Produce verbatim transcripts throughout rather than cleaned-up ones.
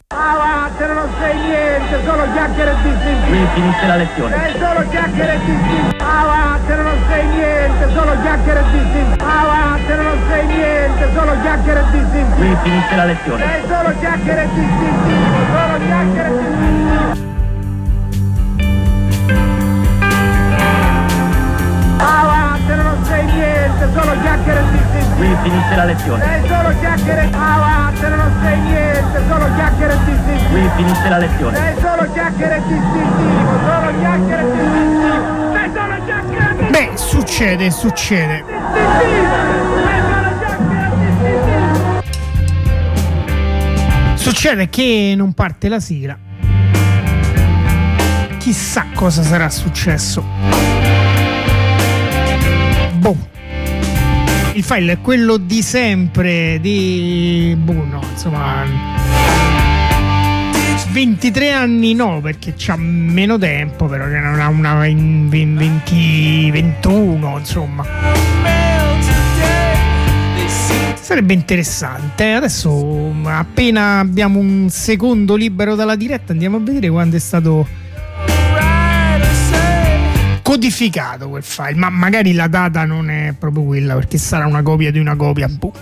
Avanti, non sei niente, solo chiacchiere e distintivi. Qui finisce la lezione. Sei solo chiacchiere e distintivi. Avanti, non sei niente, solo chiacchiere e distintivi. Avanti, non sei niente, solo chiacchiere e distintivi. Qui finisce la lezione. Sei solo chiacchiere e distintivi, solo chiacchiere e distintivi. Avanti, non sei niente, solo chiacchiere e distintivi. Qui finisce la lezione. Sei solo chiacchiere. Avanti, non sei niente, solo chiacchiere e distintivi. Qui finisce la lezione. Sei solo chiacchiere e distintivo, solo chiacchiere e distintivo. Sei solo chiacchiere e distintivo. Beh, succede, succede. Succede che non parte la sigla. Chissà cosa sarà successo. Boh. Il file è quello di sempre di... Boh, no, insomma... ventitré anni no, perché c'ha meno tempo, però che non ha una venti, ventuno, insomma. Sarebbe interessante. Adesso, appena abbiamo un secondo libero dalla diretta, andiamo a vedere quando è stato codificato quel file, ma magari la data non è proprio quella, perché sarà una copia di una copia. Boh.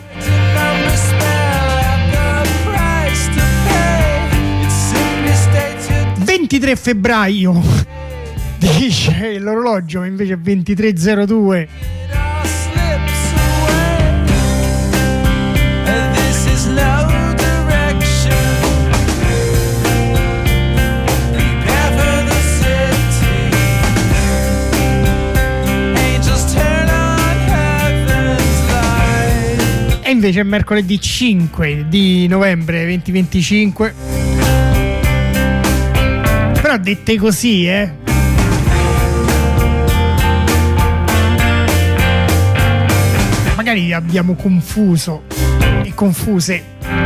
ventitré febbraio dice l'orologio, invece è ventitré zero due. E invece è mercoledì cinque di novembre duemilaventicinque. Però dette così, eh. Magari vi abbiamo confuso e confuse.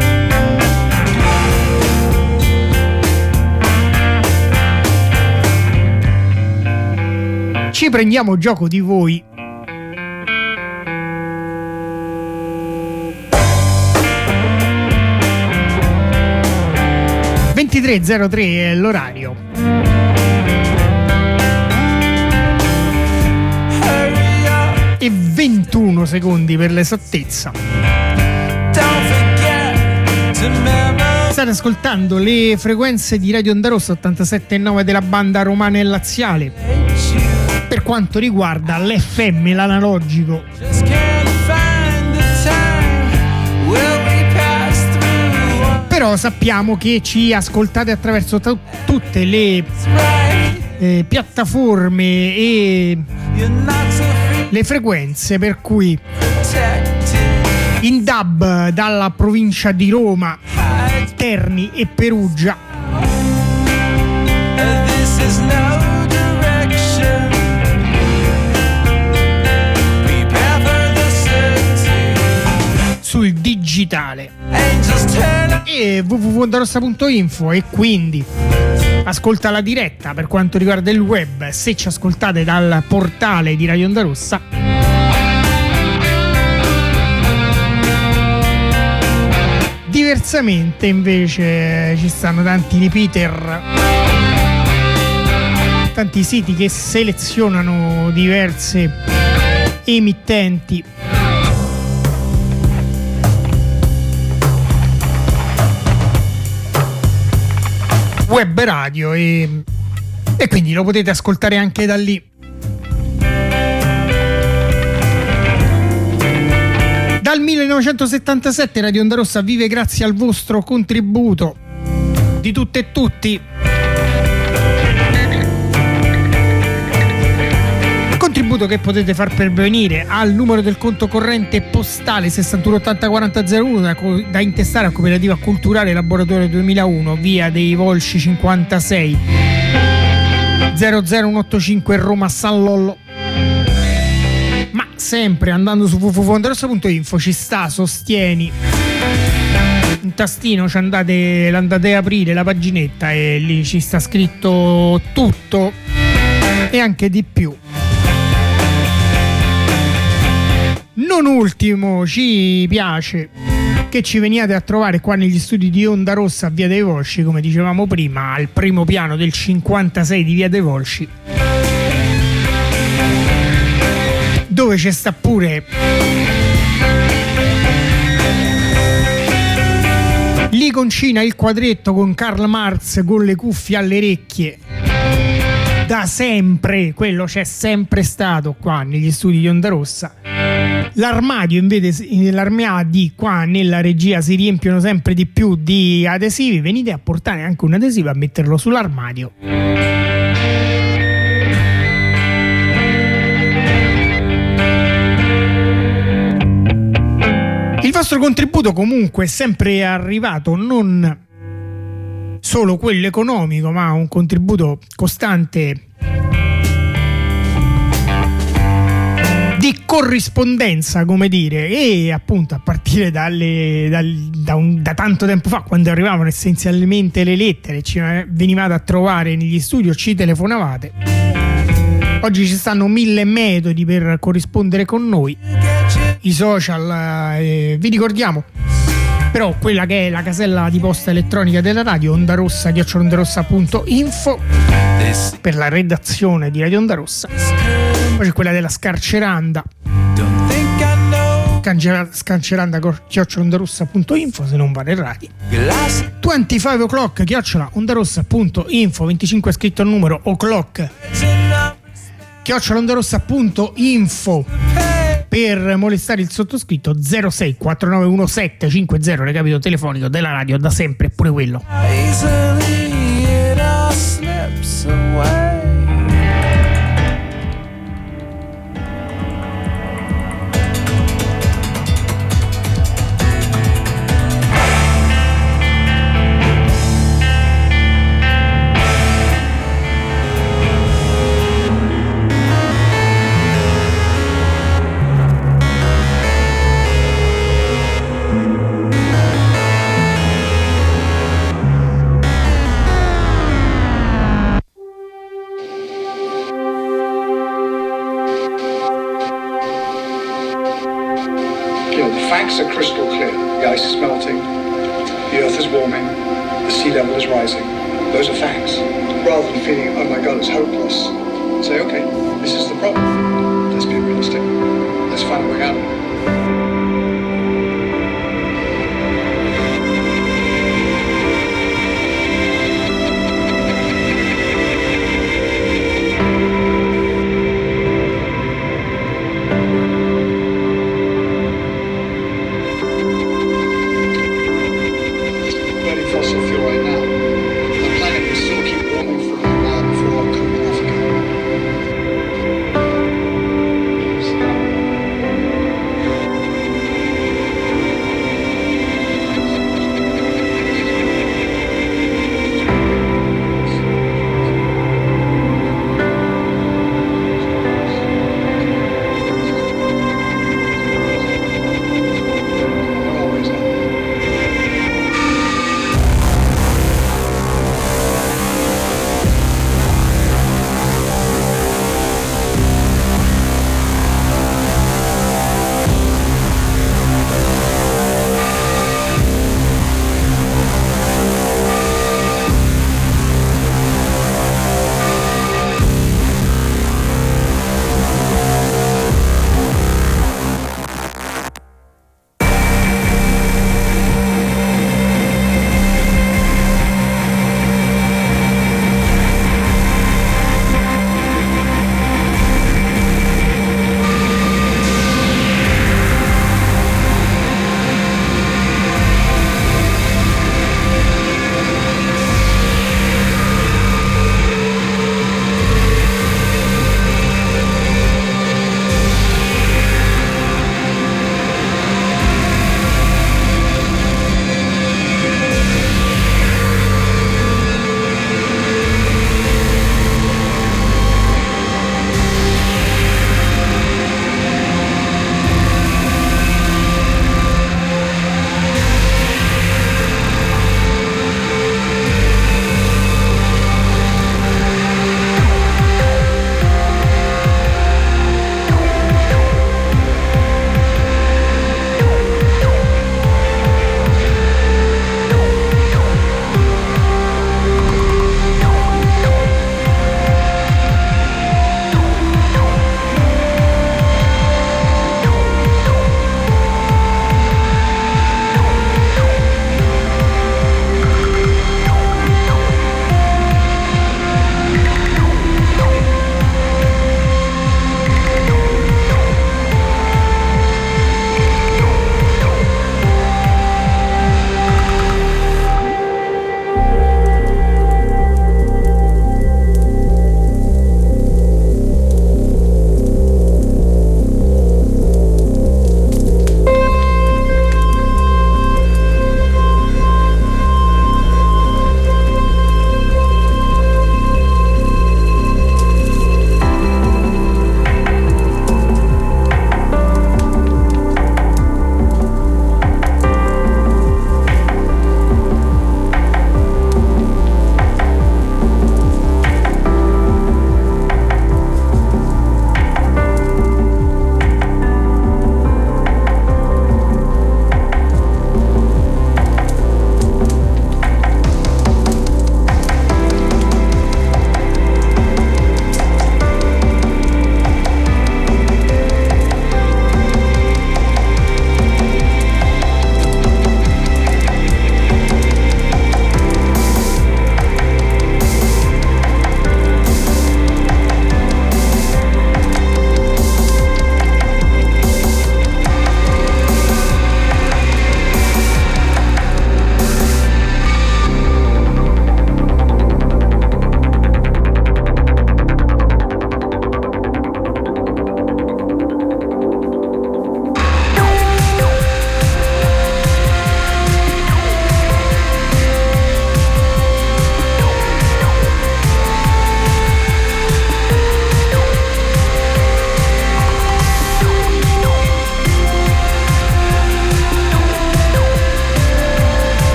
Ci prendiamo gioco di voi. ventitré zero tre è l'orario. E ventuno secondi per l'esattezza. State ascoltando le frequenze di Radio Onda Rossa ottantasette virgola nove della banda romana e laziale. Per quanto riguarda l'F M, l'analogico, però sappiamo che ci ascoltate attraverso t- tutte le eh, piattaforme e le frequenze, per cui in D A B dalla provincia di Roma, Terni e Perugia, sul digitale e w w w punto ondarossa punto info, e quindi ascolta la diretta per quanto riguarda il web se ci ascoltate dal portale di Radio Onda Rossa. Diversamente invece ci stanno tanti repeater, tanti siti che selezionano diverse emittenti web radio e, e quindi lo potete ascoltare anche da lì. Dal millenovecentosettantasette Radio Onda Rossa vive grazie al vostro contributo di tutte e tutti. Contributo che potete far pervenire al numero del conto corrente postale sessantuno ottanta quaranta zero uno da, da intestare a Cooperativa Culturale Laboratorio duemilauno, via dei Volsci cinquantasei, zero zero uno otto cinque Roma San Lollo. Ma sempre andando su w w w punto ondarossa punto info ci sta sostieni, un tastino, ci andate, l'andate a aprire la paginetta e lì ci sta scritto tutto e anche di più. Non ultimo ci piace che ci veniate a trovare qua negli studi di Onda Rossa a Via dei Volsci, come dicevamo prima, al primo piano del cinquantasei di Via dei Volsci, dove c'è sta pure l'Iconcina, il quadretto con Karl Marx con le cuffie alle orecchie. Da sempre, quello c'è sempre stato qua negli studi di Onda Rossa. L'armadio, invece, l'armadi qua nella regia si riempiono sempre di più di adesivi. Venite a portare anche un adesivo a metterlo sull'armadio. Il vostro contributo comunque è sempre arrivato, non solo quello economico, ma un contributo costante di corrispondenza, come dire, e appunto a partire dalle, dal, da, un, da tanto tempo fa, quando arrivavano essenzialmente le lettere, ci venivate a trovare negli studi o ci telefonavate. Oggi ci stanno mille metodi per corrispondere con noi, i social, eh, vi ricordiamo però quella che è la casella di posta elettronica della radio, ondarossa chiocciola ondarossa punto info per la redazione di Radio Onda Rossa. Poi c'è quella della Scarceranda, scarceranda chiocciola ondarossa punto info se non vale errati, venticinque o'clock chiocciola ondarossa punto info, venticinque scritto al numero, o'clock chiocciola ondarossa punto info per molestare il sottoscritto, zero sei quattro nove uno sette cinque zero, recapito telefonico della radio da sempre, pure quello. Facts are crystal clear. The ice is melting, the earth is warming, the sea level is rising. Those are facts. Rather than feeling, oh my God, it's hopeless, say, okay, this is the problem. Let's be realistic. Let's find a way out of it.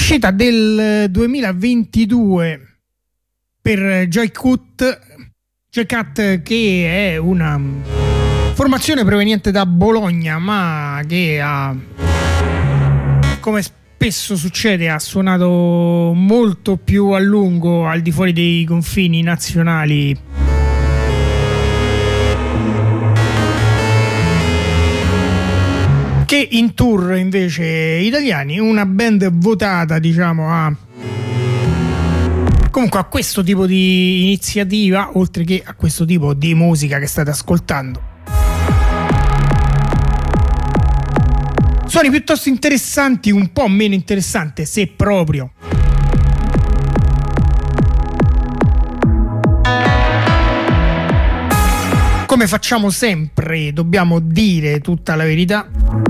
Uscita del duemilaventidue per Joycut, Joycut che è una formazione proveniente da Bologna, ma che ha, come spesso succede, ha suonato molto più a lungo al di fuori dei confini nazionali. Che in tour invece italiani, una band votata, diciamo, a comunque a questo tipo di iniziativa, oltre che a questo tipo di musica che state ascoltando. Suoni piuttosto interessanti, un po' meno interessante, se proprio. Come facciamo sempre, dobbiamo dire tutta la verità.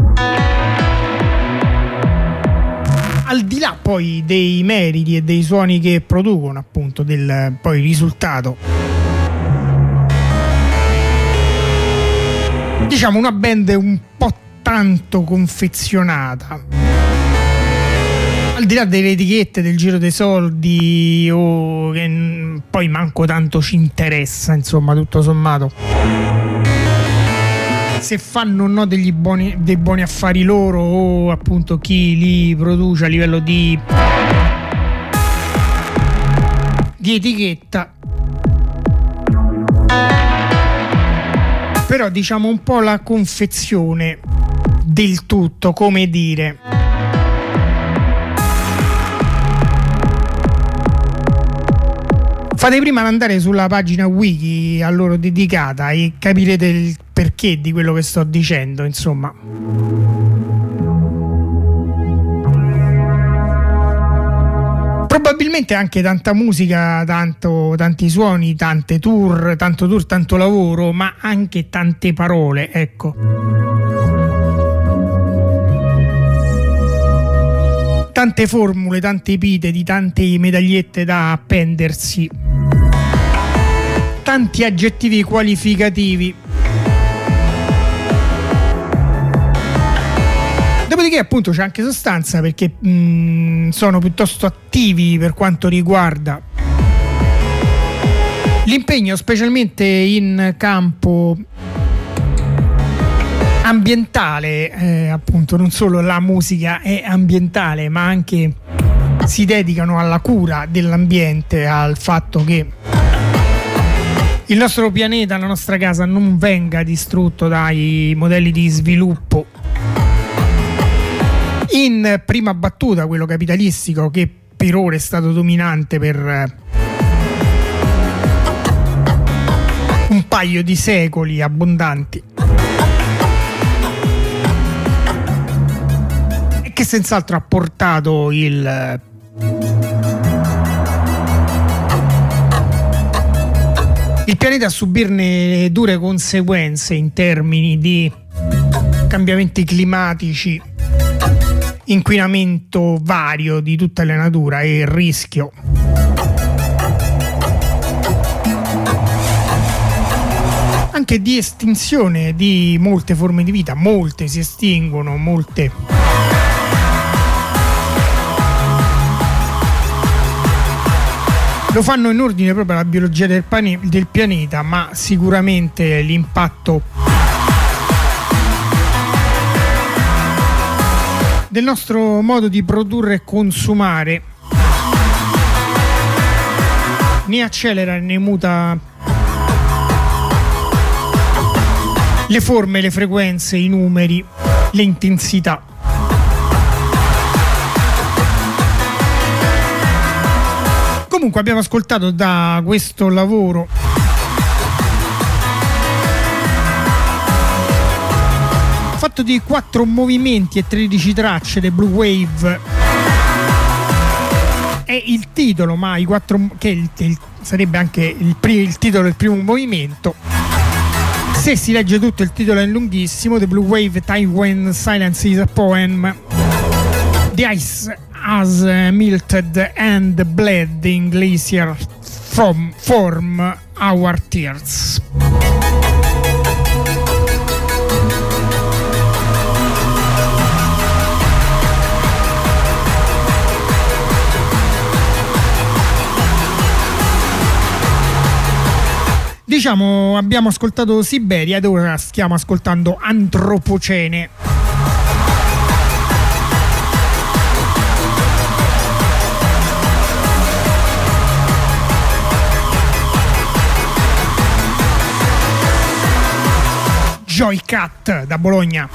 Al di là poi dei meriti e dei suoni che producono, appunto, del poi risultato. Diciamo una band un po' tanto confezionata. Al di là delle etichette, del giro dei soldi, o che poi manco tanto ci interessa, insomma, tutto sommato. Se fanno o no degli buoni, dei buoni affari loro, o appunto chi li produce a livello di di etichetta. Però diciamo un po' la confezione del tutto, come dire. Fate prima ad andare sulla pagina wiki a loro dedicata e capirete il perché di quello che sto dicendo, insomma. Probabilmente anche tanta musica, tanto, tanti suoni, tante tour, tanto tour, tanto lavoro, ma anche tante parole, ecco. Tante formule, tante epiteti, tante medagliette da appendersi, tanti aggettivi qualificativi. Dopodiché appunto c'è anche sostanza, perché mh, sono piuttosto attivi per quanto riguarda l'impegno, specialmente in campo ambientale, eh, appunto non solo la musica è ambientale, ma anche si dedicano alla cura dell'ambiente, al fatto che il nostro pianeta, la nostra casa non venga distrutto dai modelli di sviluppo in prima battuta, quello capitalistico, che per ora è stato dominante per un paio di secoli abbondanti, e che senz'altro ha portato il il pianeta a subirne dure conseguenze in termini di cambiamenti climatici, inquinamento vario di tutta la natura e il rischio anche di estinzione di molte forme di vita. Molte si estinguono, molte lo fanno in ordine proprio alla biologia del, pane, del pianeta, ma sicuramente l'impatto del nostro modo di produrre e consumare ne accelera e ne muta le forme, le frequenze, i numeri, le intensità. Comunque abbiamo ascoltato da questo lavoro fatto di quattro movimenti e tredici tracce, The Blue Wave è il titolo, ma i quattro, che il, il, sarebbe anche il, il titolo del primo movimento. Se si legge tutto il titolo è lunghissimo. The Blue Wave, Time When Silence is a Poem. The Ice Has Melted and Bled in Glacier from Form Our Tears. Diciamo, abbiamo ascoltato Siberia ed ora stiamo ascoltando Antropocene. Joy Cat da Bologna.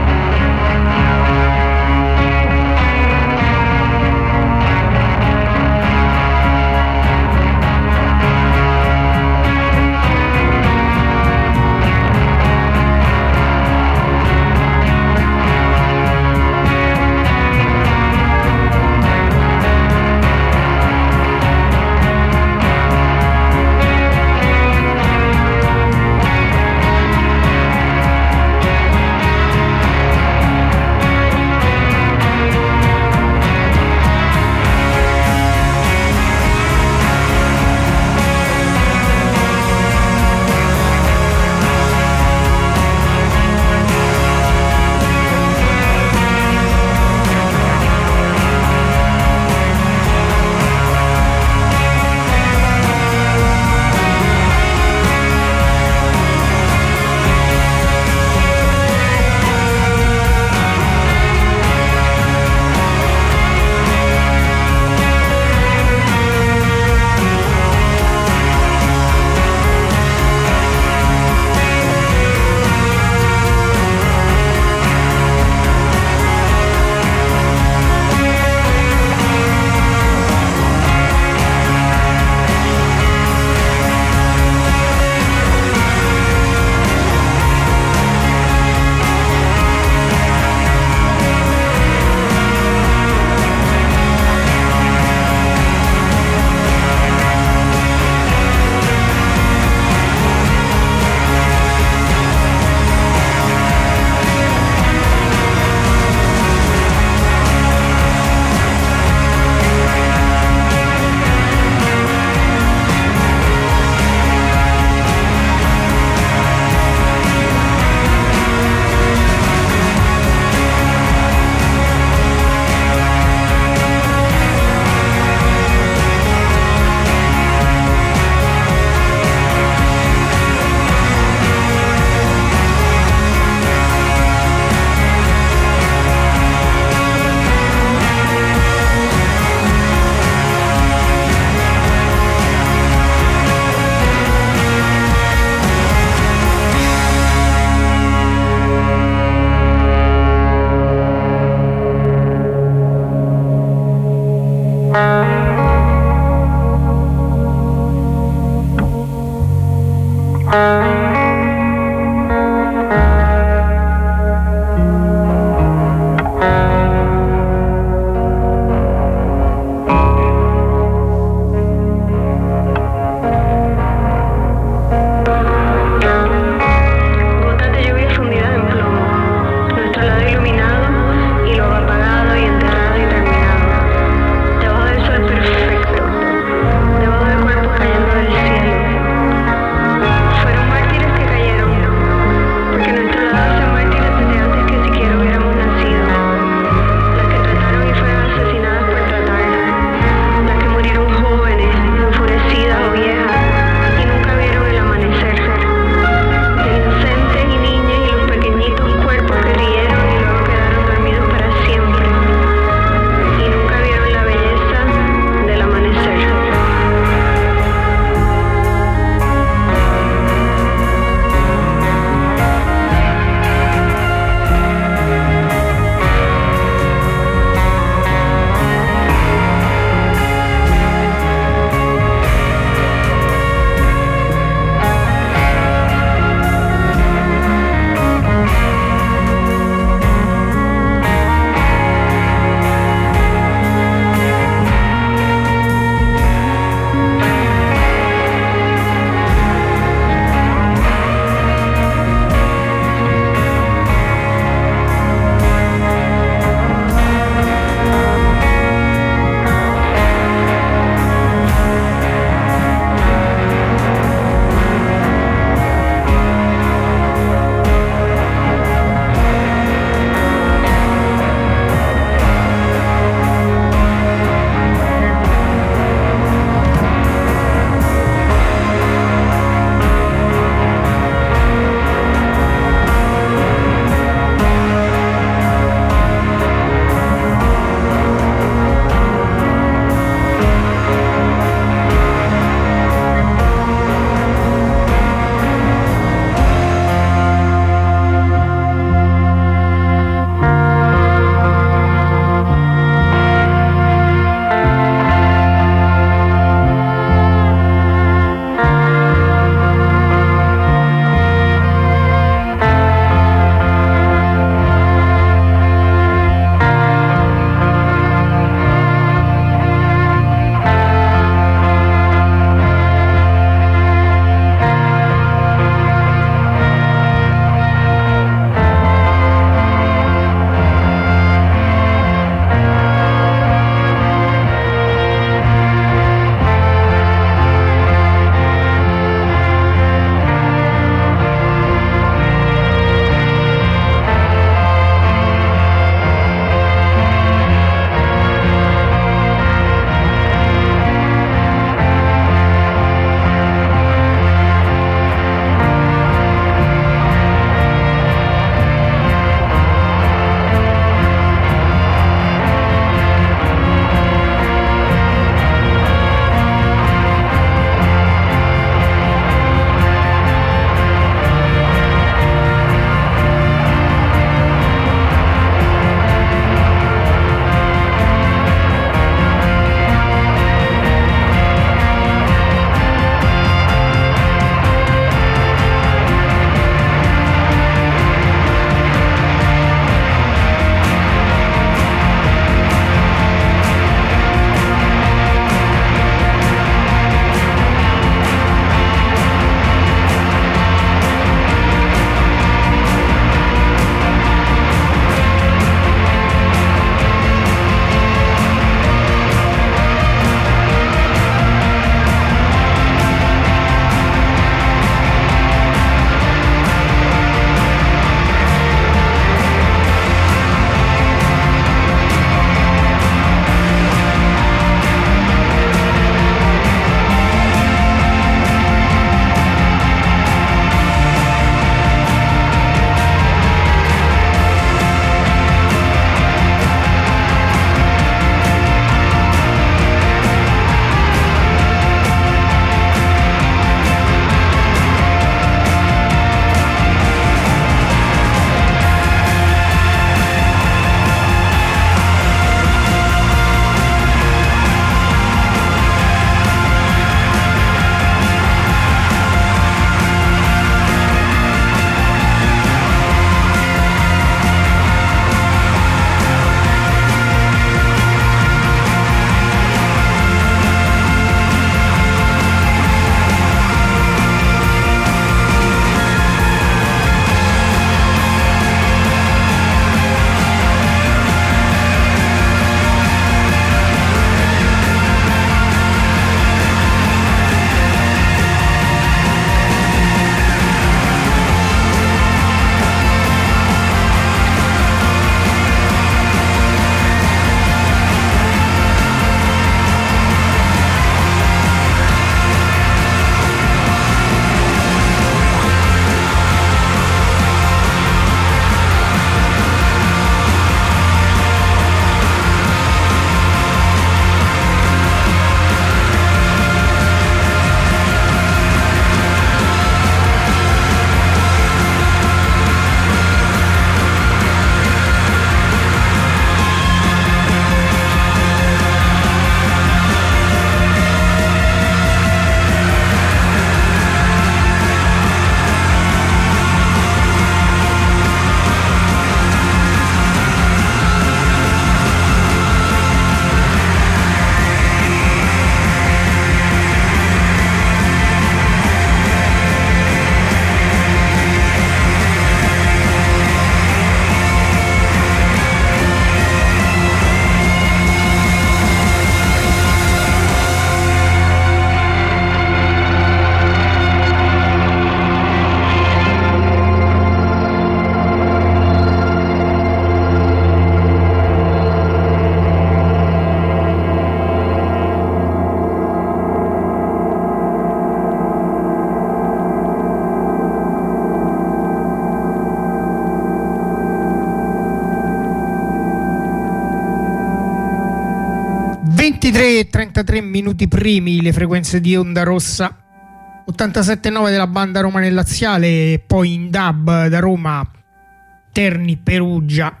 ventitré e trentatré minuti primi le frequenze di Onda Rossa, ottantasette virgola nove della banda Roma nel Laziale, e poi in dub da Roma Terni Perugia,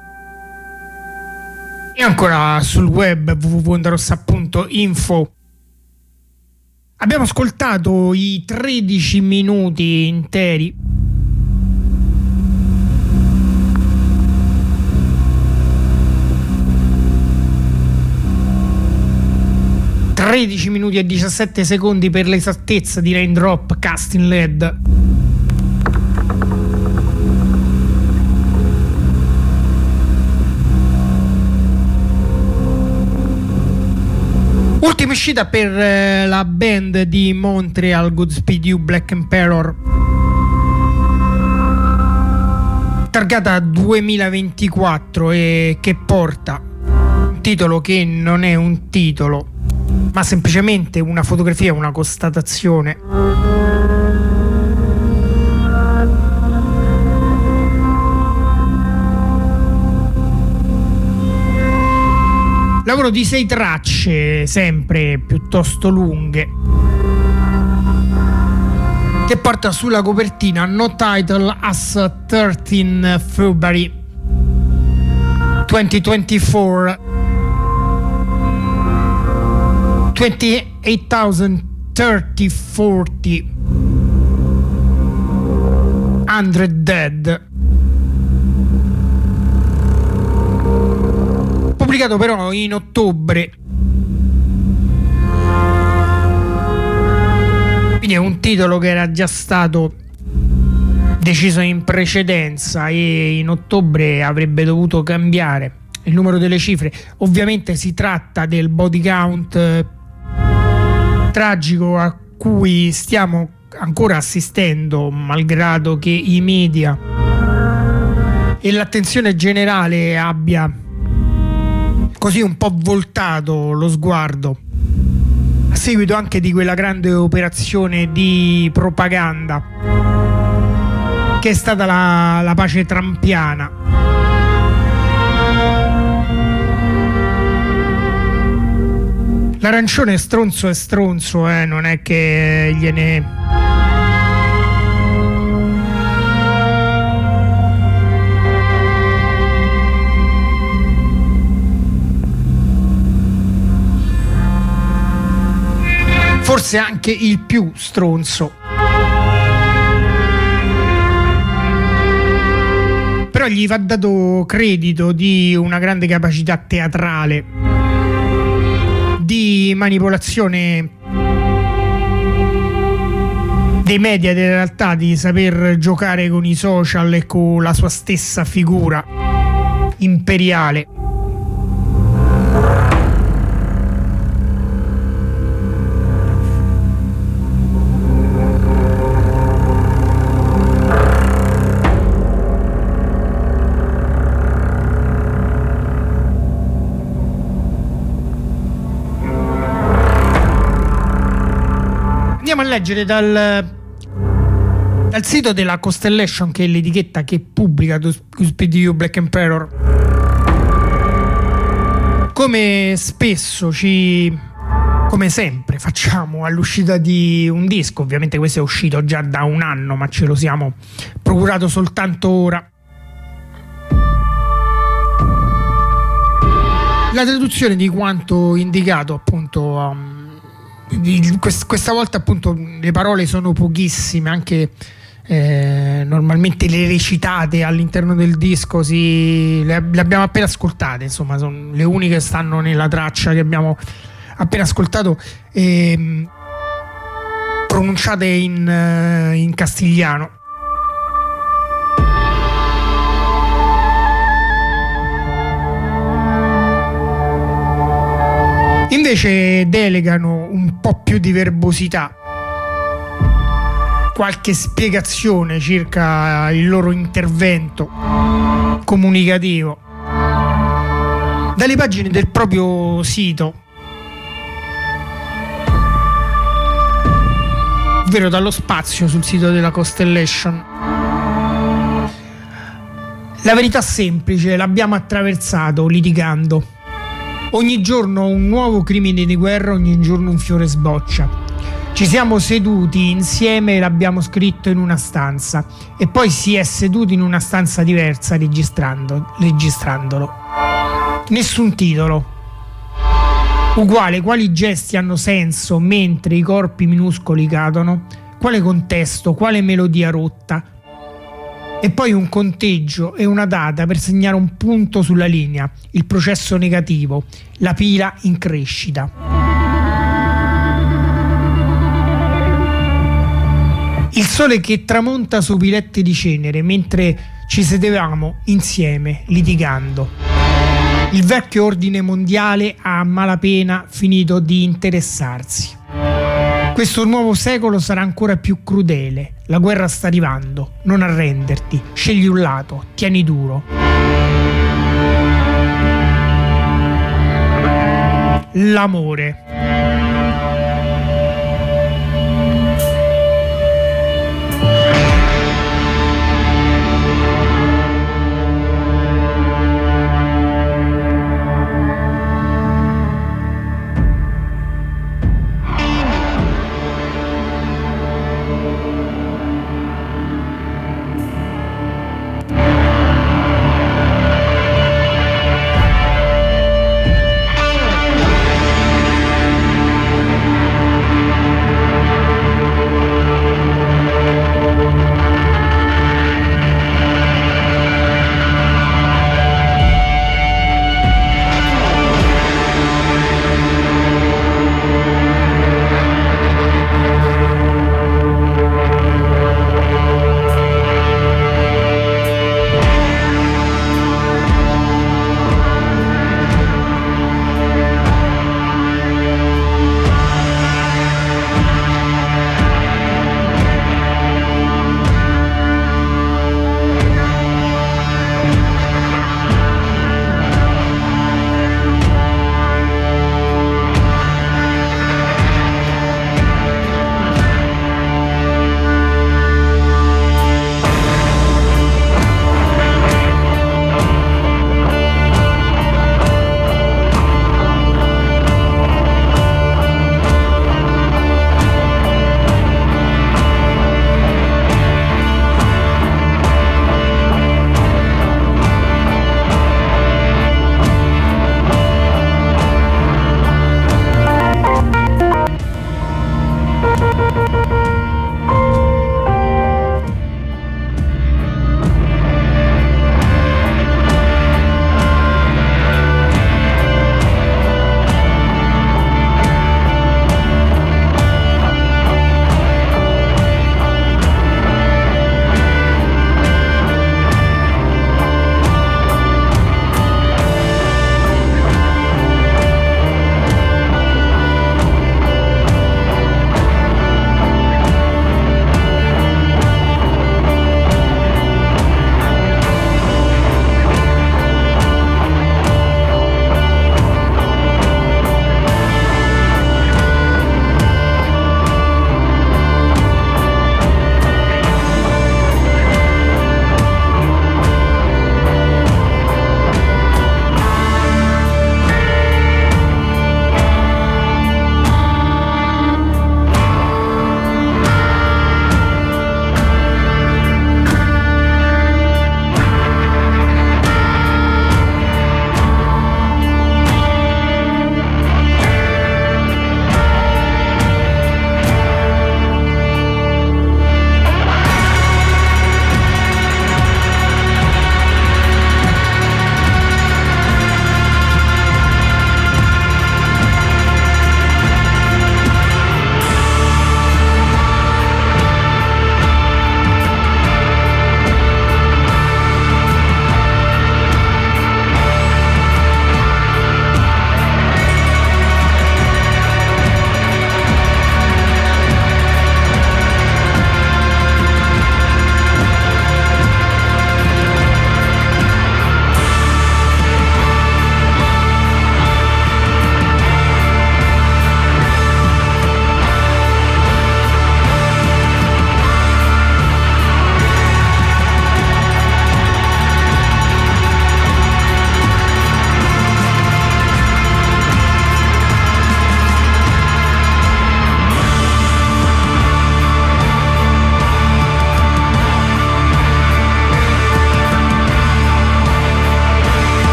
e ancora sul web w w w punto ondarossa punto info. Abbiamo ascoltato i tredici minuti interi tredici minuti e diciassette secondi per l'esattezza di Raindrop Casting Lead. Ultima uscita per eh, la band di Montreal, Godspeed You Black Emperor, targata duemilaventiquattro, e che porta un titolo che non è un titolo, ma semplicemente una fotografia, una constatazione. Lavoro di sei tracce, sempre piuttosto lunghe, che porta sulla copertina No Title as thirteen February duemilaventiquattro, twenty-eight thousand thirty forty hundred dead. Pubblicato però in ottobre, quindi è un titolo che era già stato deciso in precedenza e in ottobre avrebbe dovuto cambiare il numero delle cifre. Ovviamente si tratta del body count eh, tragico a cui stiamo ancora assistendo, malgrado che i media e l'attenzione generale abbia così un po' voltato lo sguardo a seguito anche di quella grande operazione di propaganda che è stata la, la pace trampiana. L'arancione stronzo è stronzo, eh, non è che gliene... Forse anche il più stronzo. Però gli va dato credito di una grande capacità teatrale, di manipolazione dei media, della realtà, di saper giocare con i social e con la sua stessa figura imperiale. Andiamo a leggere dal, dal sito della Constellation, che è l'etichetta che pubblica Godspeed You Black Emperor. Come spesso ci, come sempre facciamo all'uscita di un disco, ovviamente questo è uscito già da un anno, ma ce lo siamo procurato soltanto ora, la traduzione di quanto indicato appunto um, questa volta. Appunto le parole sono pochissime, anche eh, normalmente le recitate all'interno del disco si, le, le abbiamo appena ascoltate, insomma sono le uniche che stanno nella traccia che abbiamo appena ascoltato, eh, pronunciate in, in castigliano. Invece delegano un po' più di verbosità, qualche spiegazione circa il loro intervento comunicativo dalle pagine del proprio sito, ovvero dallo spazio sul sito della Constellation. La verità semplice: l'abbiamo attraversato litigando. Ogni giorno un nuovo crimine di guerra, ogni giorno un fiore sboccia. Ci siamo seduti insieme e l'abbiamo scritto in una stanza e poi si è seduti in una stanza diversa registrando, registrandolo. Nessun titolo. Uguale, quali gesti hanno senso mentre i corpi minuscoli cadono? Quale contesto, quale melodia rotta? E poi un conteggio e una data per segnare un punto sulla linea, il processo negativo, la pila in crescita. Il sole che tramonta su piletti di cenere mentre ci sedevamo insieme, litigando. Il vecchio ordine mondiale ha a malapena finito di interessarsi. Questo nuovo secolo sarà ancora più crudele. La guerra sta arrivando. Non arrenderti. Scegli un lato. Tieni duro. L'amore.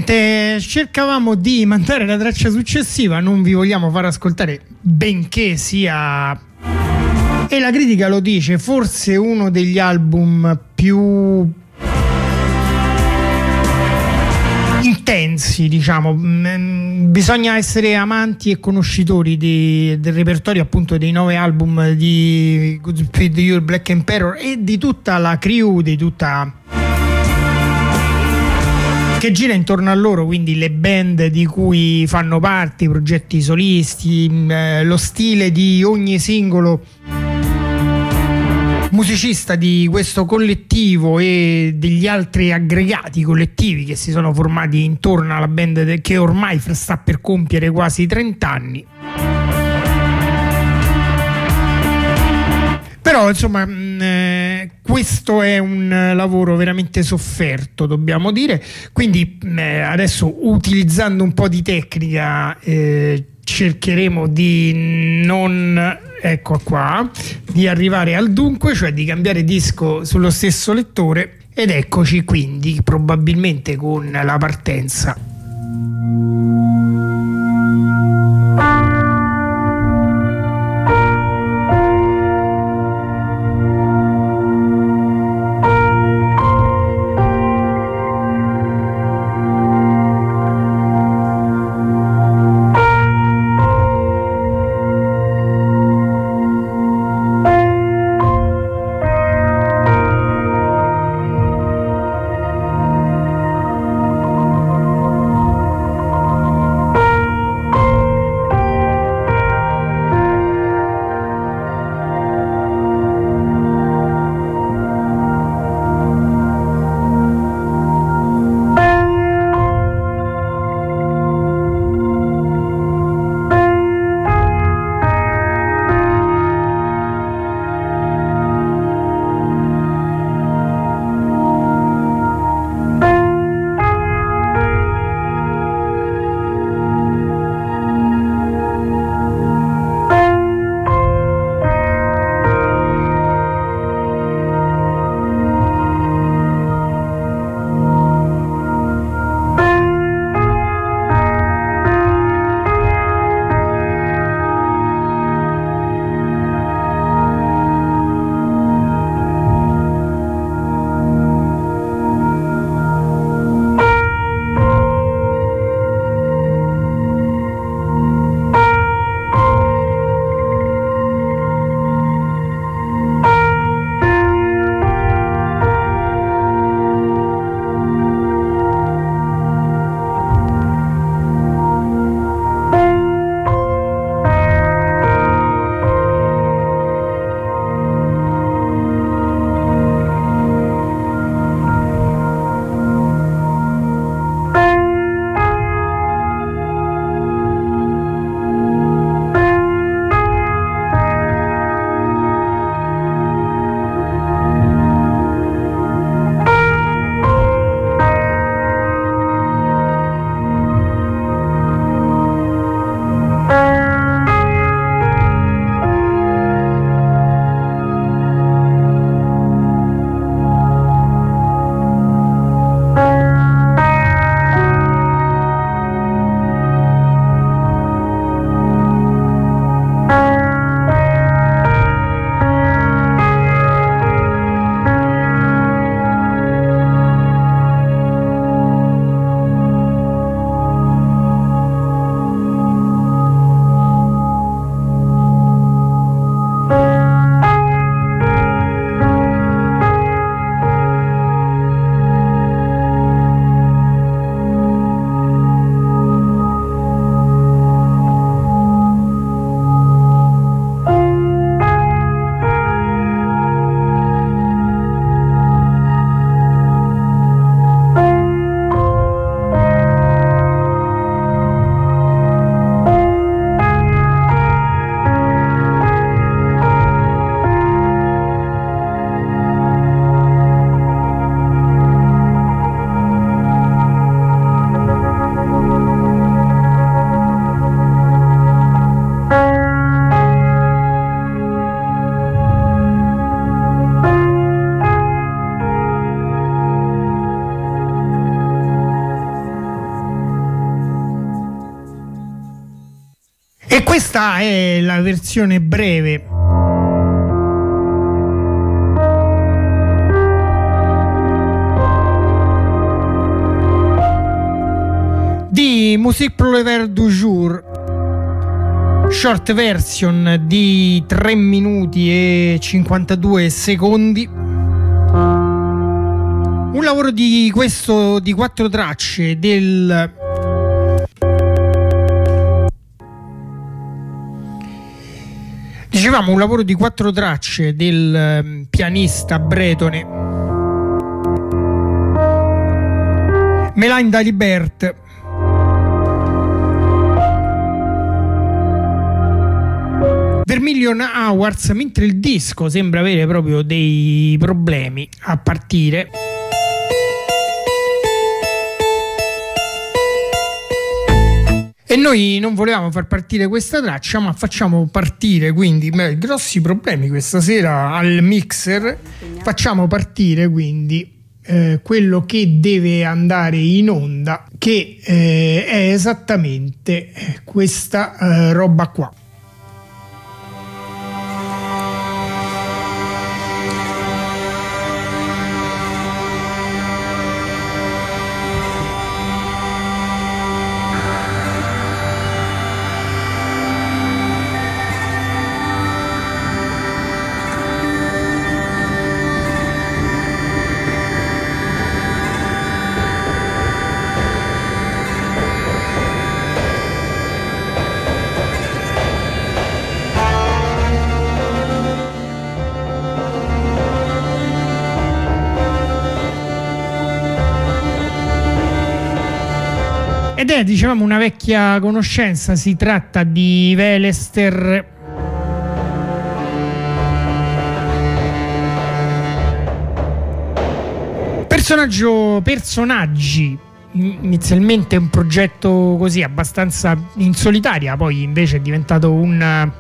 Niente, cercavamo di mandare la traccia successiva, non vi vogliamo far ascoltare, benché sia, e la critica lo dice, forse uno degli album più intensi, diciamo. Bisogna essere amanti e conoscitori di, del repertorio appunto dei nove album di Godspeed You, Black Emperor e di tutta la crew, di tutta che gira intorno a loro, quindi le band di cui fanno parte, i progetti solisti, eh, lo stile di ogni singolo musicista di questo collettivo e degli altri aggregati collettivi che si sono formati intorno alla band de- che ormai sta per compiere quasi trenta anni. Però insomma mh, eh, questo è un lavoro veramente sofferto, dobbiamo dire, quindi mh, adesso utilizzando un po' di tecnica eh, cercheremo di non, ecco qua, di arrivare al dunque, cioè di cambiare disco sullo stesso lettore, ed eccoci quindi probabilmente con la partenza. Questa è la versione breve di Musique pour le verre du jour, short version di tre minuti e cinquantadue secondi. Un lavoro di questo di quattro tracce del Dicevamo un lavoro di quattro tracce del pianista bretone Melain Dalibert. Vermilion Hours, mentre il disco sembra avere proprio dei problemi a partire. E noi non volevamo far partire questa traccia, ma facciamo partire quindi beh, grossi problemi questa sera al mixer. Facciamo partire quindi eh, quello che deve andare in onda, che eh, è esattamente questa eh, roba qua. Ed è, diciamo, una vecchia conoscenza, si tratta di Velester. Personaggio, personaggi, inizialmente un progetto così abbastanza in solitaria, poi invece è diventato un,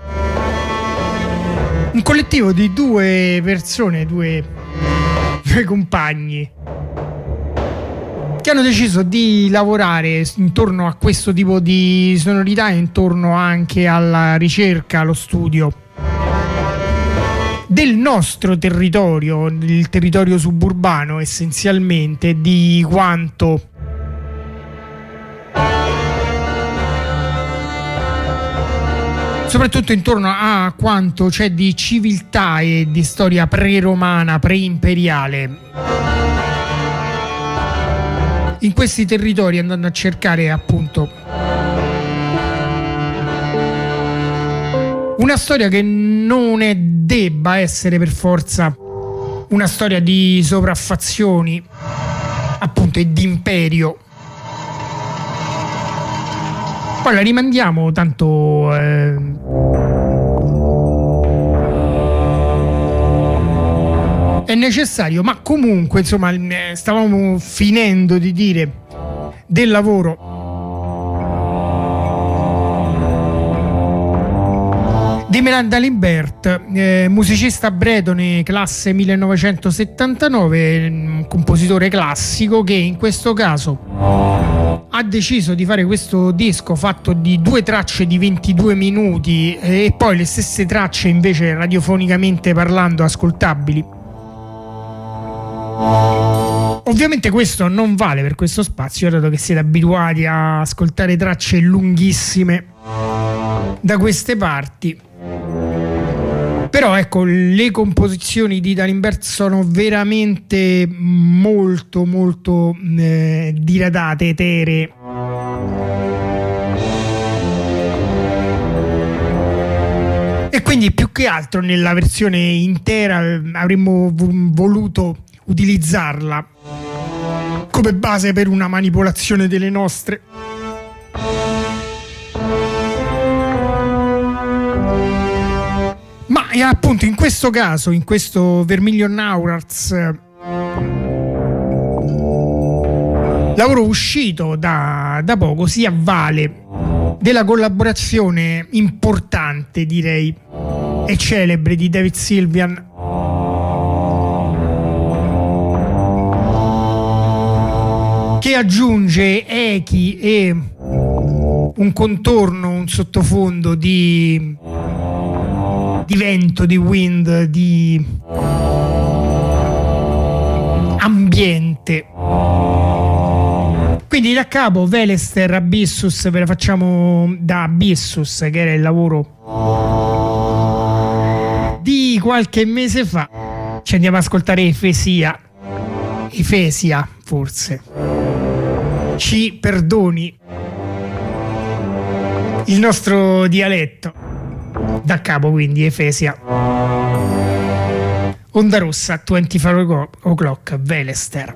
un collettivo di due persone, due, due compagni che hanno deciso di lavorare intorno a questo tipo di sonorità e intorno anche alla ricerca, allo studio del nostro territorio, il territorio suburbano essenzialmente, di quanto soprattutto intorno a quanto c'è di civiltà e di storia pre-romana, pre-imperiale in questi territori, andando a cercare appunto una storia che non è debba essere per forza una storia di sopraffazioni appunto e di imperio. Poi la rimandiamo, tanto eh, è necessario, ma comunque insomma stavamo finendo di dire del lavoro di Melain Dalibert, eh, musicista bretone, classe millenovecentosettantanove, un compositore classico che in questo caso ha deciso di fare questo disco fatto di due tracce di ventidue minuti e poi le stesse tracce invece radiofonicamente parlando ascoltabili. Ovviamente questo non vale per questo spazio, dato che siete abituati a ascoltare tracce lunghissime da queste parti. Però ecco, le composizioni di Dalibert sono veramente molto molto eh, diradate, eteree. E quindi più che altro nella versione intera avremmo voluto utilizzarla come base per una manipolazione delle nostre. Ma e appunto in questo caso, in questo Vermilion Hours, lavoro uscito da, da poco, si avvale della collaborazione importante, direi, e celebre di David Sylvian che aggiunge echi e un contorno, un sottofondo di, di vento, di wind, di ambiente. Quindi da capo Velester Abyssus ve la facciamo da Abyssus, che era il lavoro di qualche mese fa. Ci andiamo ad ascoltare Efesia. Efesia, forse. Ci perdoni il nostro dialetto. Da capo quindi Efesia. Onda Rossa, ventiquattro o'clock, Velester.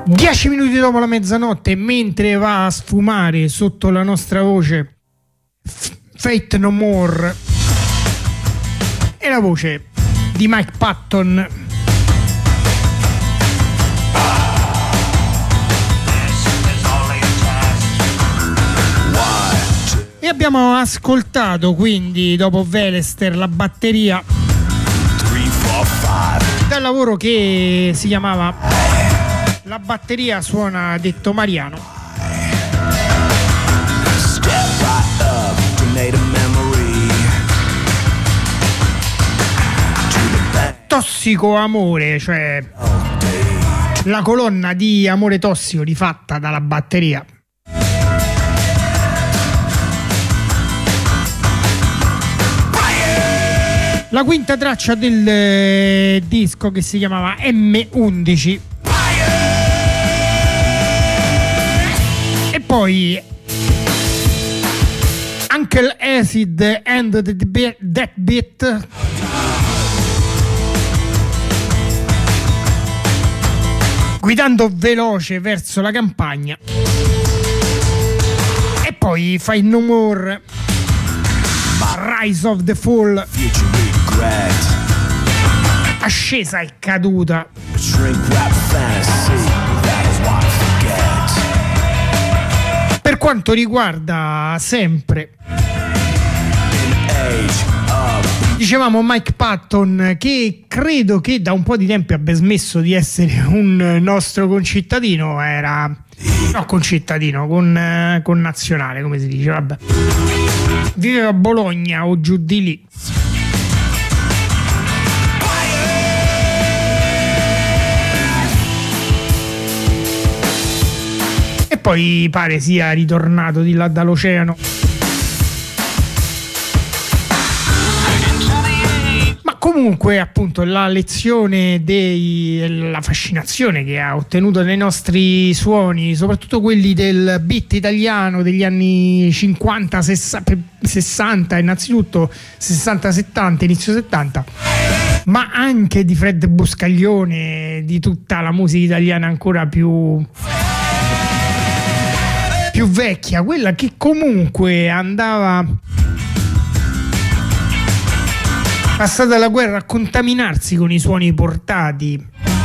Dieci minuti dopo la mezzanotte, mentre va a sfumare sotto la nostra voce Faith No More e la voce di Mike Patton. E abbiamo ascoltato quindi dopo Velester la batteria dal lavoro che si chiamava La batteria suona detto Mariano. Tossico amore, cioè la colonna di Amore tossico rifatta dalla batteria. La quinta traccia del eh, disco che si chiamava M undici. E poi Uncle Acid and the Be- That Beat. Guidando veloce verso la campagna. E poi Fight No More, Rise of the Fall, ascesa e caduta. Per quanto riguarda sempre, dicevamo Mike Patton, che credo che da un po' di tempo abbia smesso di essere un nostro concittadino, era no concittadino, con, con nazionale, come si dice, vabbè. Viveva a Bologna o giù di lì. E poi pare sia ritornato di là dall'oceano. Comunque, appunto, la lezione della fascinazione che ha ottenuto nei nostri suoni, soprattutto quelli del beat italiano degli anni cinquanta, sessanta, innanzitutto sessanta settanta, inizio settanta, ma anche di Fred Buscaglione, di tutta la musica italiana ancora più più vecchia, quella che comunque andava, passata la guerra, a contaminarsi con i suoni portati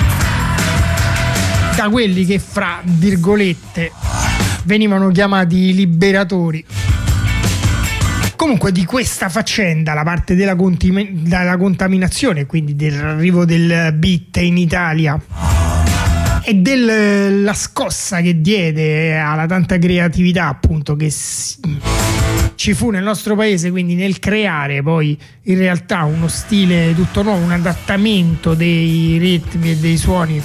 da quelli che, fra virgolette, venivano chiamati liberatori. Comunque di questa faccenda, la parte della, contim- della contaminazione, quindi dell'arrivo del beat in Italia e della scossa che diede alla tanta creatività, appunto, che si- ci fu nel nostro paese, quindi nel creare poi in realtà uno stile tutto nuovo, un adattamento dei ritmi e dei suoni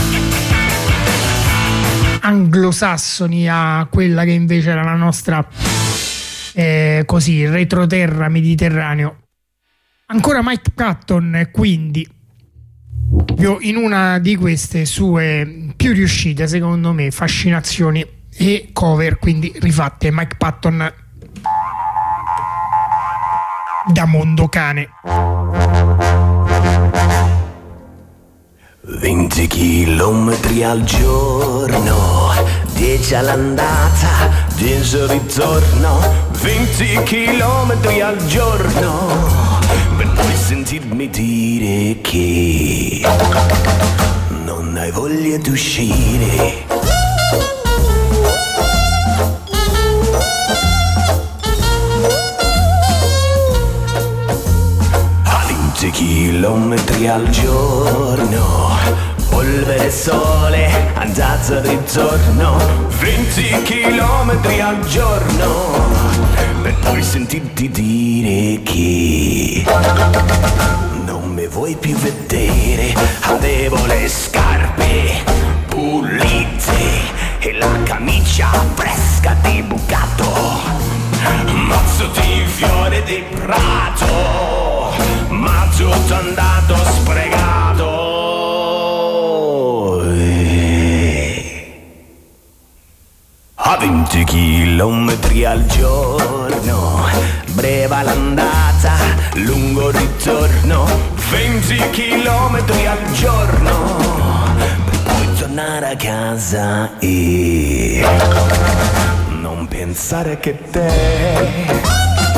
anglosassoni a quella che invece era la nostra eh, così retroterra mediterraneo. Ancora Mike Patton, quindi in una di queste sue più riuscite, secondo me, fascinazioni e cover, quindi rifatte, Mike Patton da Mondocane. venti chilometri al giorno, dieci all'andata, dieci al ritorno, venti chilometri al giorno, per poi sentirmi dire che non hai voglia di uscire. venti chilometri al giorno, polvere sole, andata e ritorno, venti chilometri al giorno, per poi sentirti dire che non mi vuoi più vedere. Avevo le scarpe pulite e la camicia fresca di bucato, mazzo di fiore di prato, ma tutto andato sprecato. A venti chilometri al giorno, breve l'andata, lungo ritorno, venti chilometri al giorno, per poi tornare tornare a casa e non pensare che te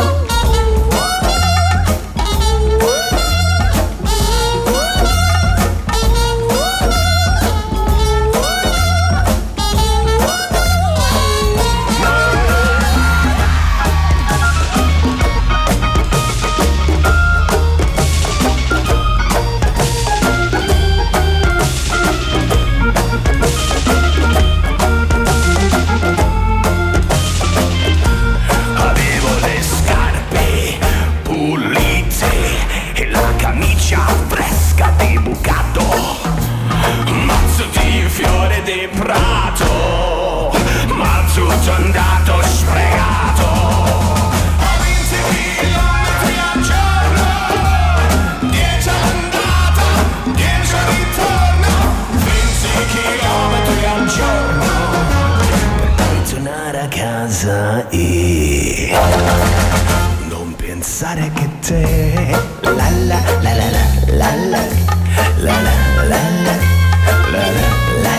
e non pensare che te la la la la la la la la la la la la la la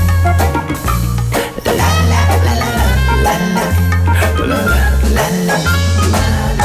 la la la la.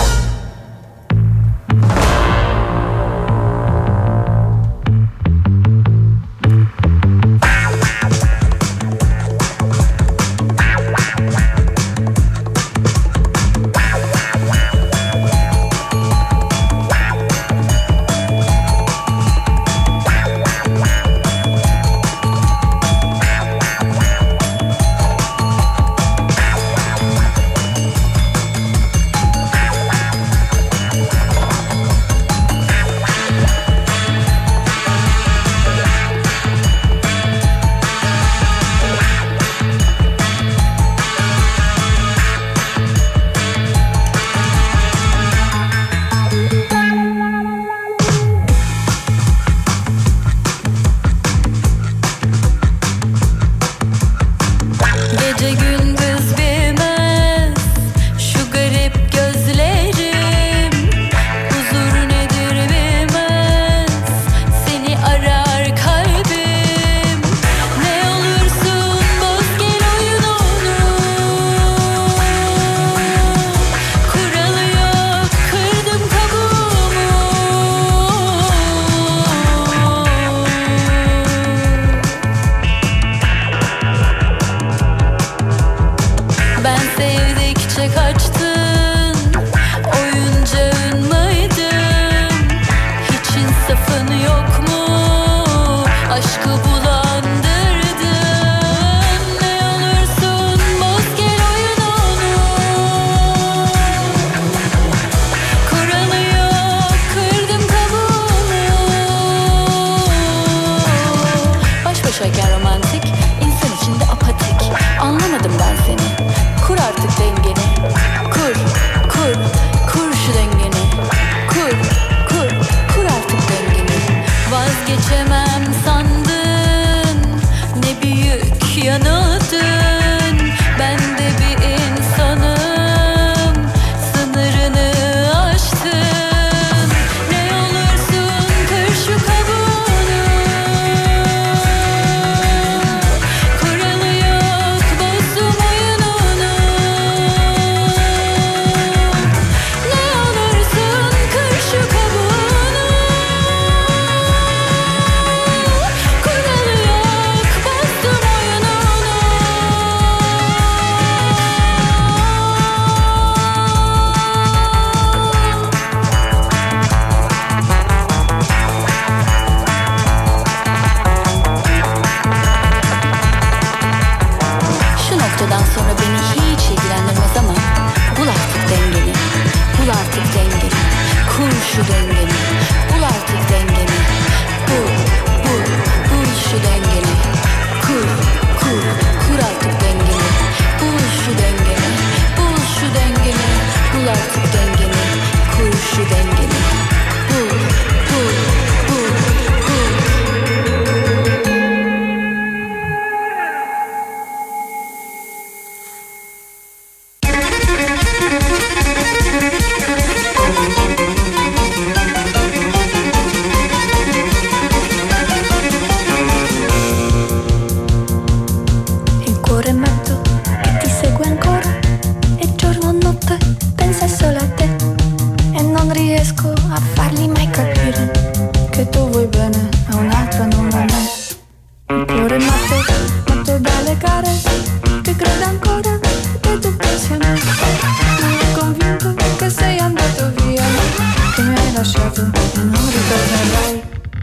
pare che creda ancora che tu pensi a me. Non è convinto che sei andato via, che mi hai lasciato e non ritornerai.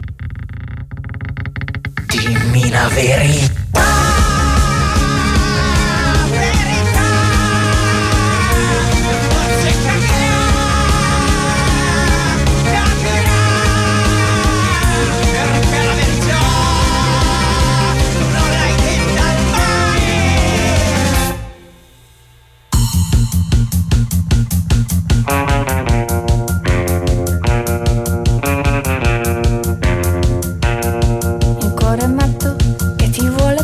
Dimmi la verità. Un cuore matto che ti vuole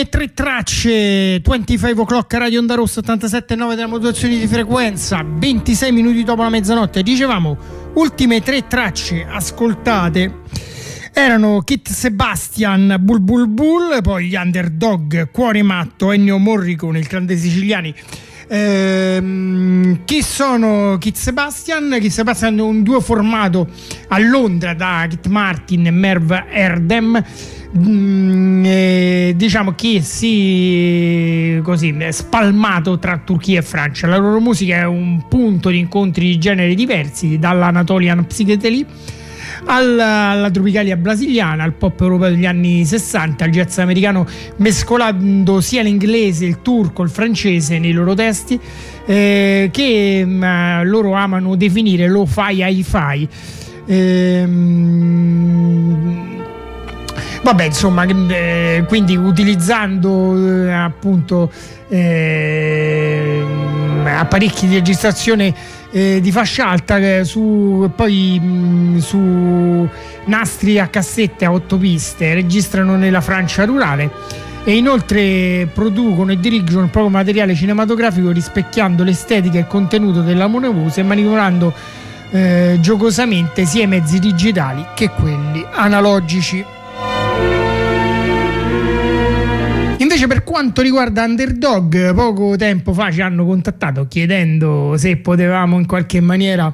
Ultime tre tracce, venticinque o'clock Radio Onda Rossa, ottantasette virgola nove della modulazione di frequenza, ventisei minuti dopo la mezzanotte. Dicevamo, ultime tre tracce ascoltate erano Kit Sebastian, Bull Bull Bull, poi gli Underdog, Cuore Matto, Ennio Morricone, il Clan dei Siciliani. Ehm, chi sono Kit Sebastian? Kit Sebastian è un duo formato a Londra da Kit Martin e Merv Erdem. Mm, eh, diciamo che si così è spalmato tra Turchia e Francia. La loro musica è un punto di incontri di generi diversi, dall'Anatolian Psychedelic alla, alla tropicalia brasiliana, al pop europeo degli anni sessanta, al jazz americano, mescolando sia l'inglese, il turco, il francese nei loro testi, eh, che mh, loro amano definire lo-fi hi-fi. Ehm, Vabbè, insomma, eh, quindi utilizzando eh, appunto eh, apparecchi di registrazione eh, di fascia alta, eh, su, poi mh, su nastri a cassette a otto piste, registrano nella Francia rurale e inoltre producono e dirigono il proprio materiale cinematografico rispecchiando l'estetica e il contenuto della monopuse e manipolando eh, giocosamente sia i mezzi digitali che quelli analogici. Invece per quanto riguarda Underdog, poco tempo fa ci hanno contattato chiedendo se potevamo in qualche maniera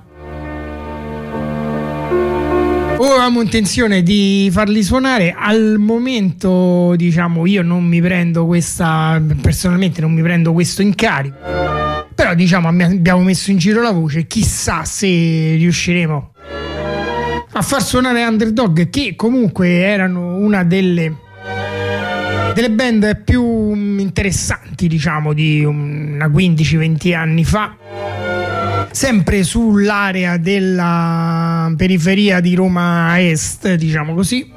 o avevamo intenzione di farli suonare. Al momento, diciamo, io non mi prendo questa, personalmente non mi prendo questo incarico, però diciamo abbiamo messo in giro la voce, chissà se riusciremo a far suonare Underdog, che comunque erano una delle delle band più interessanti, diciamo, di una quindici venti anni fa, sempre sull'area della periferia di Roma Est, diciamo così,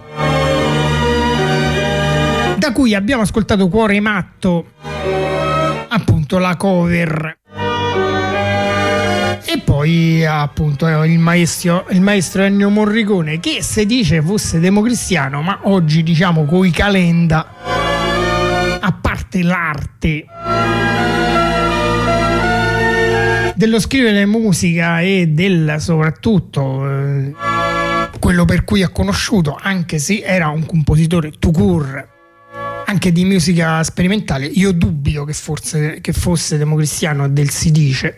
da cui abbiamo ascoltato Cuore Matto, appunto la cover, e poi appunto il maestro, il maestro Ennio Morricone, che si dice fosse democristiano, ma oggi, diciamo, coi calenda, a parte l'arte dello scrivere musica e del soprattutto eh, quello per cui è conosciuto, anche se era un compositore tout court anche di musica sperimentale, io dubito che forse che fosse democristiano, del si dice,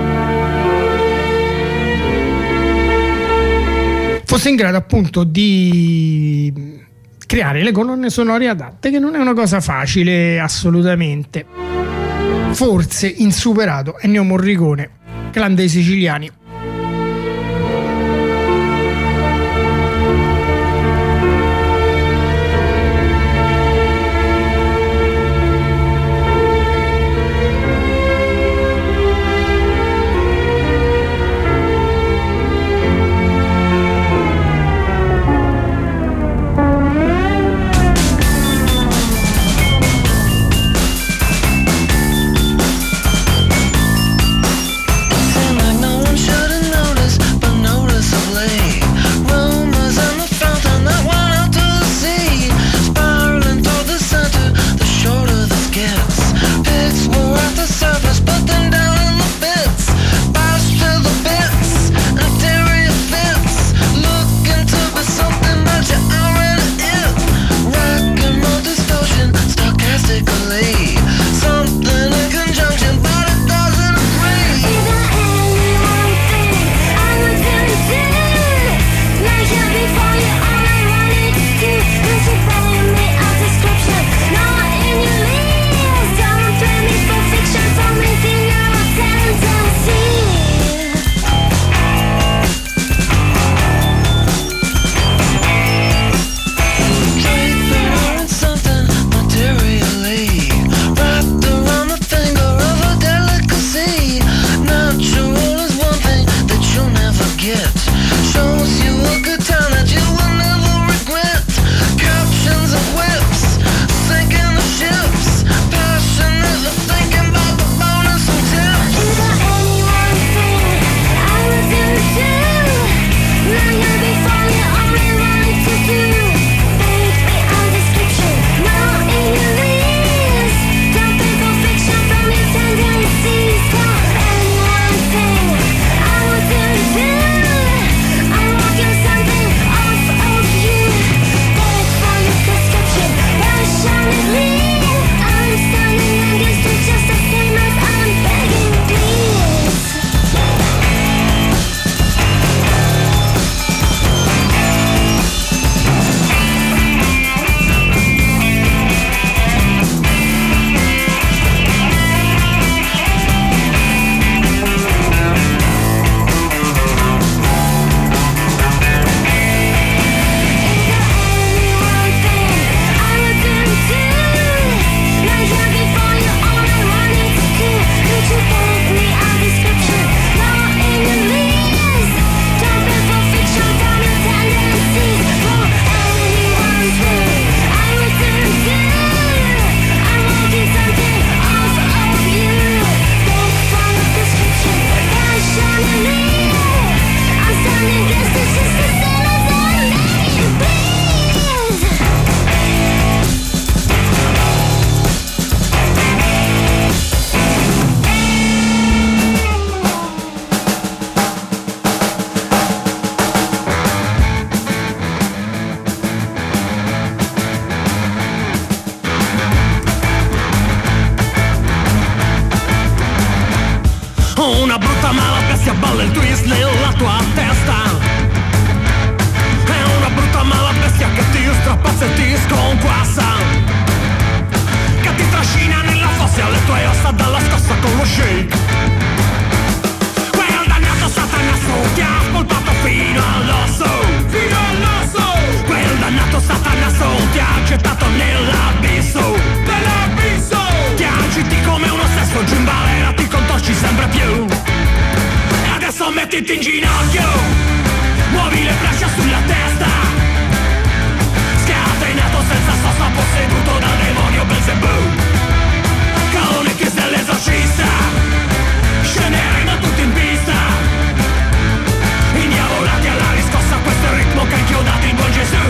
fosse in grado appunto di creare le colonne sonore adatte, che non è una cosa facile assolutamente. Forse insuperato Ennio Morricone, Clan dei Siciliani. Sembra non c'è brutta mala bestia balla il twist nella tua testa. È una brutta mala bestia che ti strapazza e ti sconquassa, che ti trascina nella fossa alle tue ossa dalla scossa con lo shake. Quel dannato satanasso ti ha spolpato fino all'osso, fino all'osso. Quel dannato satanasso ti ha gettato nell'abisso, nell'abisso. Ti agiti come uno stesso, giù in balera ti contorci sempre più. E adesso mettiti in ginocchio, muovi le braccia sulla testa, scatenato senza sosta, posseduto dal demonio Belzebù. Con il kiss dell'esorcista scenderemo tutti in pista, indiavolati alla riscossa. Questo è il ritmo che ha inchiodato il buon Gesù.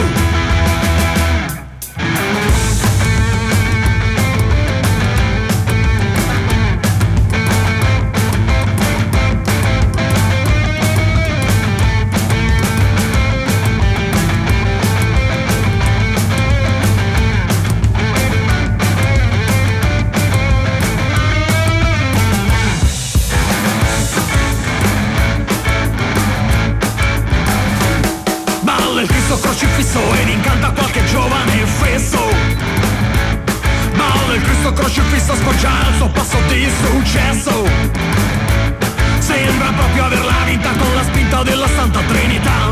Crocifisso ed incanta qualche giovane fesso. Balla il Cristo crocifisso, scorgia il suo passo di successo. Sembra proprio averla vinta con la spinta della Santa Trinità.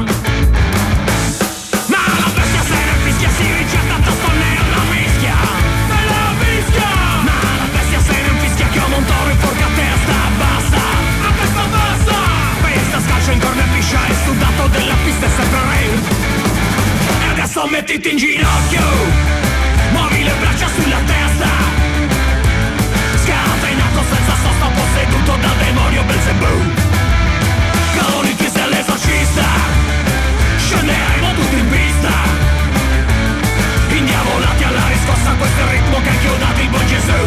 Ma la bestia se ne fischia, si rigetta tosto nella mischia, nella mischia. Ma la bestia se ne fischia, chiama un toro in forca a testa bassa, a testa bassa. Pesta, scalcia, incornepiscia e sudato della pista è sempre re. Adesso mettiti in ginocchio, muovi le braccia sulla testa, scatenato senza sosta, posseduto dal demonio Belzebù. Con il kiss dell'esorcista scenderemo tutti in pista, indiavolati alla riscossa. Questo è il ritmo che ha inchiodato il buon Gesù.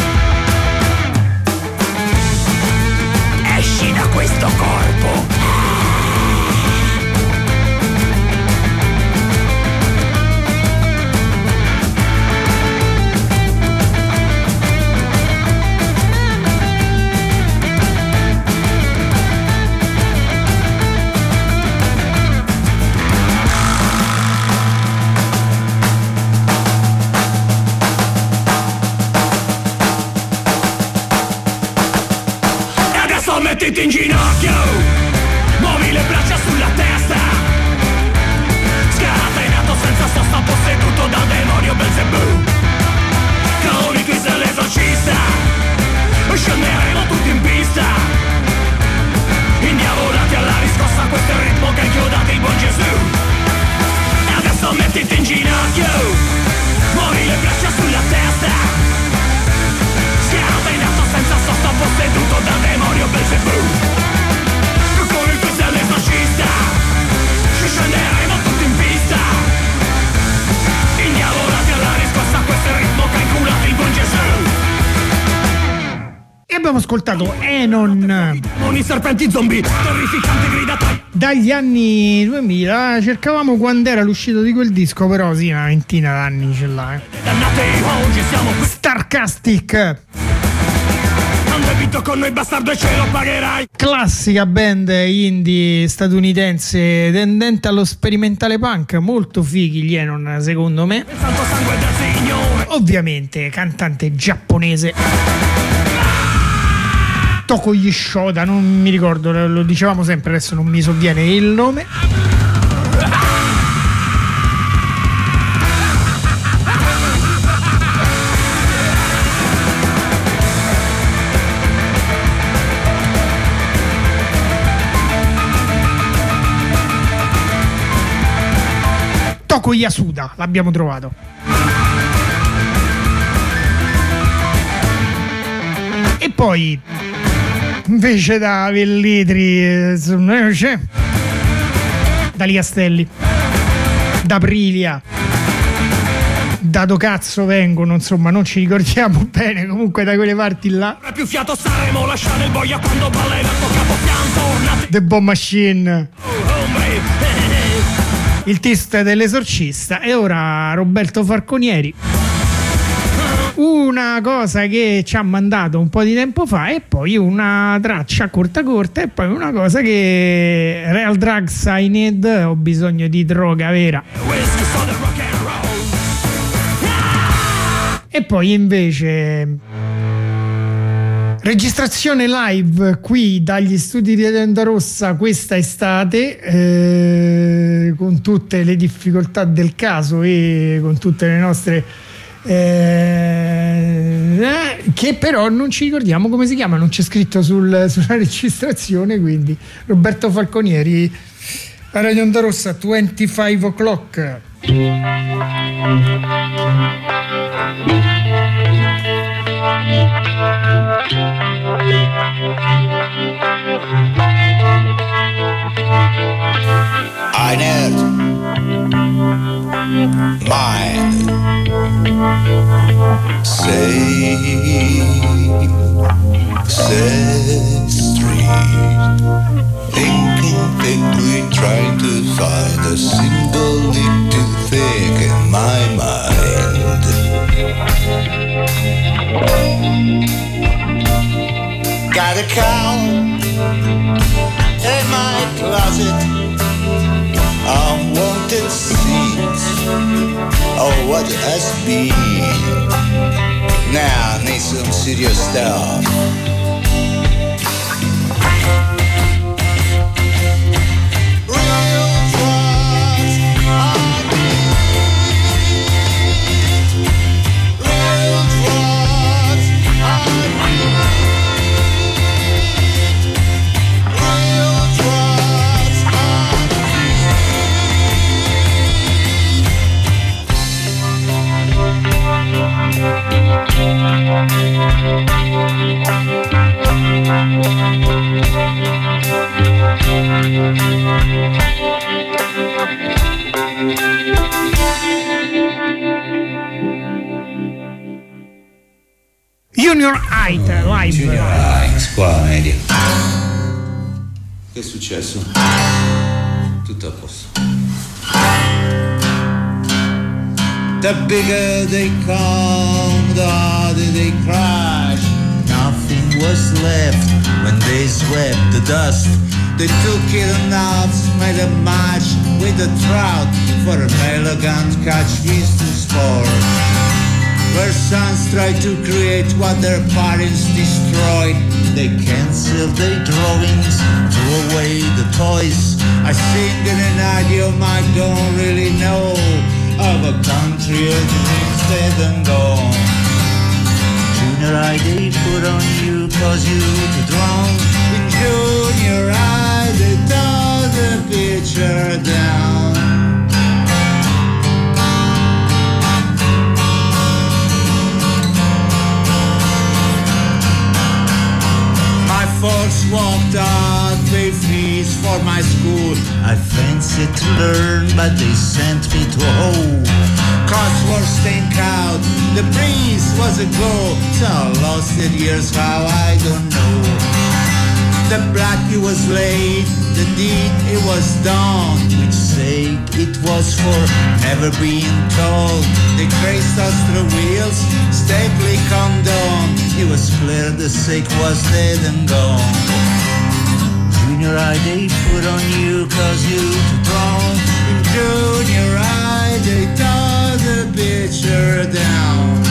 Esci da questo corpo. Mettiti in ginocchio, muovi le braccia sulla testa, scatenato senza sosta, posseduto dal demonio Belzebù. Con il kiss dell'esorcista scenderemo tutti in pista, indiavolati alla riscossa. Questo è il ritmo che ha inchiodato il buon Gesù. E adesso mettiti in ginocchio, muovi le braccia sulla testa, scatenato senza sosta, posseduto dal demonio Belzebù. Con il kiss dell'esorcista scenderemo tutti in pista, indiavolati alla riscossa. Questo è il ritmo che ha inculato il buon Gesù. E abbiamo ascoltato Enon, Con i serpenti zombie, terrificanti grida dagli anni duemila. Cercavamo quando era l'uscita di quel disco, però sì, una ventina d'anni ce l'ha, eh. dannati, oggi siamo qui. Starcastic, Debito con noi bastardo e ce lo pagherai. classica band indie statunitense tendente allo sperimentale punk, molto fighi gli Enon secondo me. Il santo sangue del Signore. Ovviamente cantante giapponese Tokoyi Shoda, non mi ricordo, lo dicevamo sempre, adesso non mi sovviene il nome. Toko Yasuda, l'abbiamo trovato. E poi invece da Velletri, eh, c'è da Castelli, da Aprilia, da do cazzo vengono, insomma non ci ricordiamo bene, comunque da quelle parti là. Più fiato saremo, lasciare il boia quando balla il tuo capopianto. The Bomb Machine, il test dell'esorcista. E ora Roberto Falconieri una cosa che ci ha mandato un po' di tempo fa e poi una traccia corta corta e poi una cosa che Real Drugs I Need, ho bisogno di droga vera. E poi invece registrazione live qui dagli studi di Tenda Rossa questa estate, eh, con tutte le difficoltà del caso e con tutte le nostre eh, eh, che però non ci ricordiamo come si chiama, non c'è scritto sul, sulla registrazione, quindi Roberto Falconieri a Radio Onda Rossa, venticinque o'clock. I need mine. Say, say street. Thinking quickly, trying to find a single little thing in my mind. Got a cow in my closet, unwanted seeds. Oh, what it has been. Now I need some serious stuff. Junior Height live. Junior Height, qua media. Che è successo? Tutto a posto. The bigger they come, the harder they crash. Nothing was left when they swept the dust. They took it enough, made a match with a trout for an elegant catch fish to sport. Where sons try to create what their parents destroyed. They canceled their drawings, threw away the toys. I sing in an idiom I don't really know, of a country of dreams dead and gone. Junior high they put on you cause you to drown. In junior high they tore the picture down. Folks walked out, paid fees for my school. I fancied to learn, but they sent me to a hole. Costs were stink out, the breeze was a go. So I lost it years, how I don't know. The blood it was laid, the deed it was done. Which sake it was for, never being told. They traced us through wheels, stably condoned. It was clear the sake was dead and gone. Junior high they put on you cause you too drunk. In junior high they tore the picture down.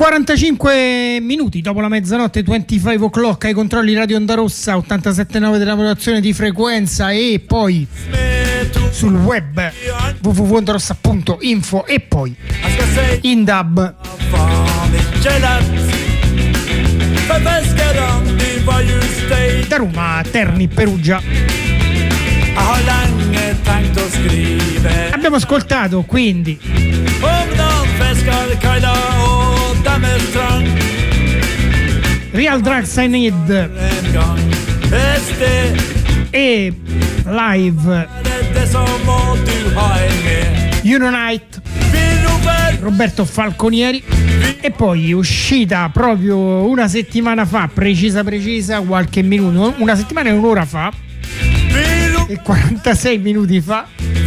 quarantacinque minuti dopo la mezzanotte, venticinque o'clock, ai controlli Radio Onda Rossa, ottantasette virgola nove della modulazione di frequenza, e poi sul web w w w punto ondorossa punto info e poi in dub. Da Roma, Terni, Perugia. Abbiamo ascoltato quindi Real Drugs I Need e Live Unite, Roberto Falconieri, e poi uscita proprio una settimana fa, precisa precisa, qualche minuto, una settimana e un'ora fa e quarantasei minuti fa,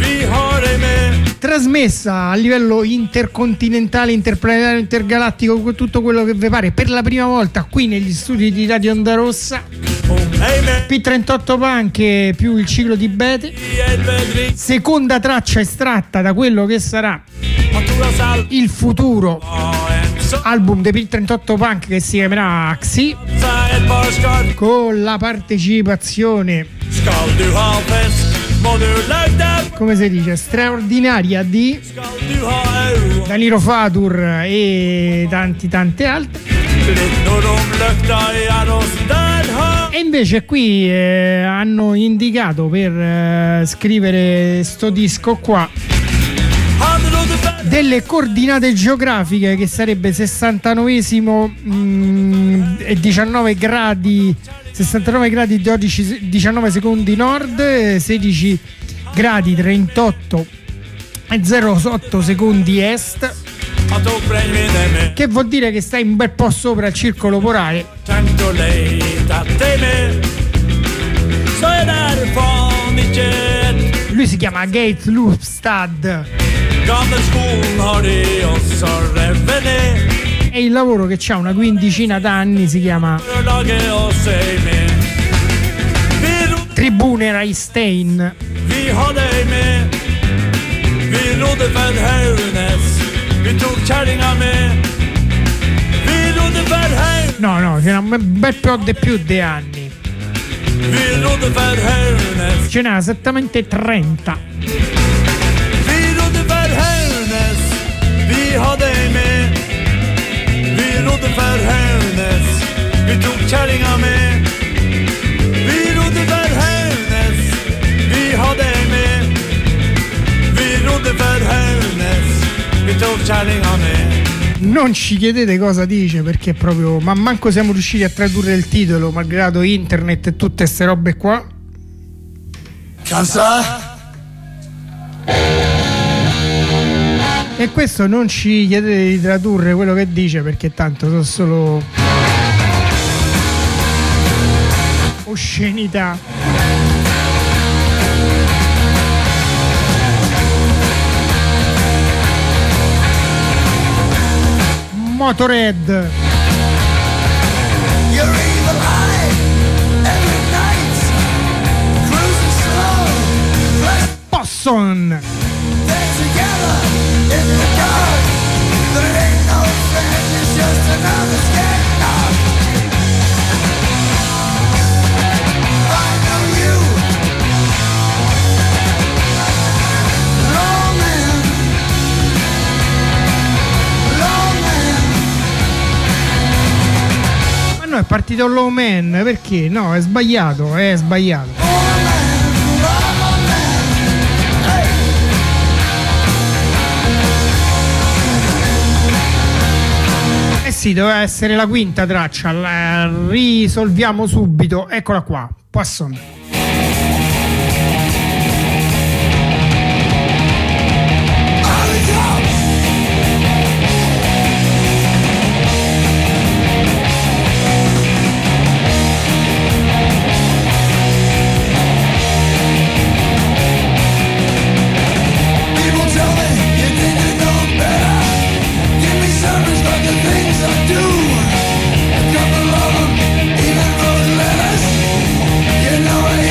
trasmessa a livello intercontinentale, interplanetario, intergalattico, con tutto quello che vi pare, per la prima volta qui negli studi di Radio Onda Rossa. P trentotto Punk più il ciclo di Bete, seconda traccia estratta da quello che sarà il futuro album dei P trentotto Punk, che si chiamerà Axi, con la partecipazione, come si dice, straordinaria di Danilo Fatur e tanti tante altre. E invece qui eh, hanno indicato per eh, scrivere sto disco qua delle coordinate geografiche, che sarebbe sessantanovesimo mh, e diciannove gradi, sessantanove gradi dodici, diciannove secondi nord, sedici gradi trentotto e zero otto secondi est, che vuol dire che stai un bel po' sopra il circolo polare. Lui si chiama Gates Lupstad e il lavoro, che c'ha una quindicina d'anni, si chiama Tribune Reistein. No, no, c'è un bel po' di più di anni. Ce n'ha esattamente trenta. Non ci chiedete cosa dice, perché proprio, ma manco siamo riusciti a tradurre il titolo, malgrado internet e tutte ste robe qua. Casa? E questo non ci chiedete di tradurre quello che dice, perché tanto sono solo oscenità. Motorhead. Posson. No, è partito Low Man, perché? No, è sbagliato, è sbagliato. Eh sì, doveva essere la quinta traccia, la risolviamo subito, eccola qua, Poisson. You know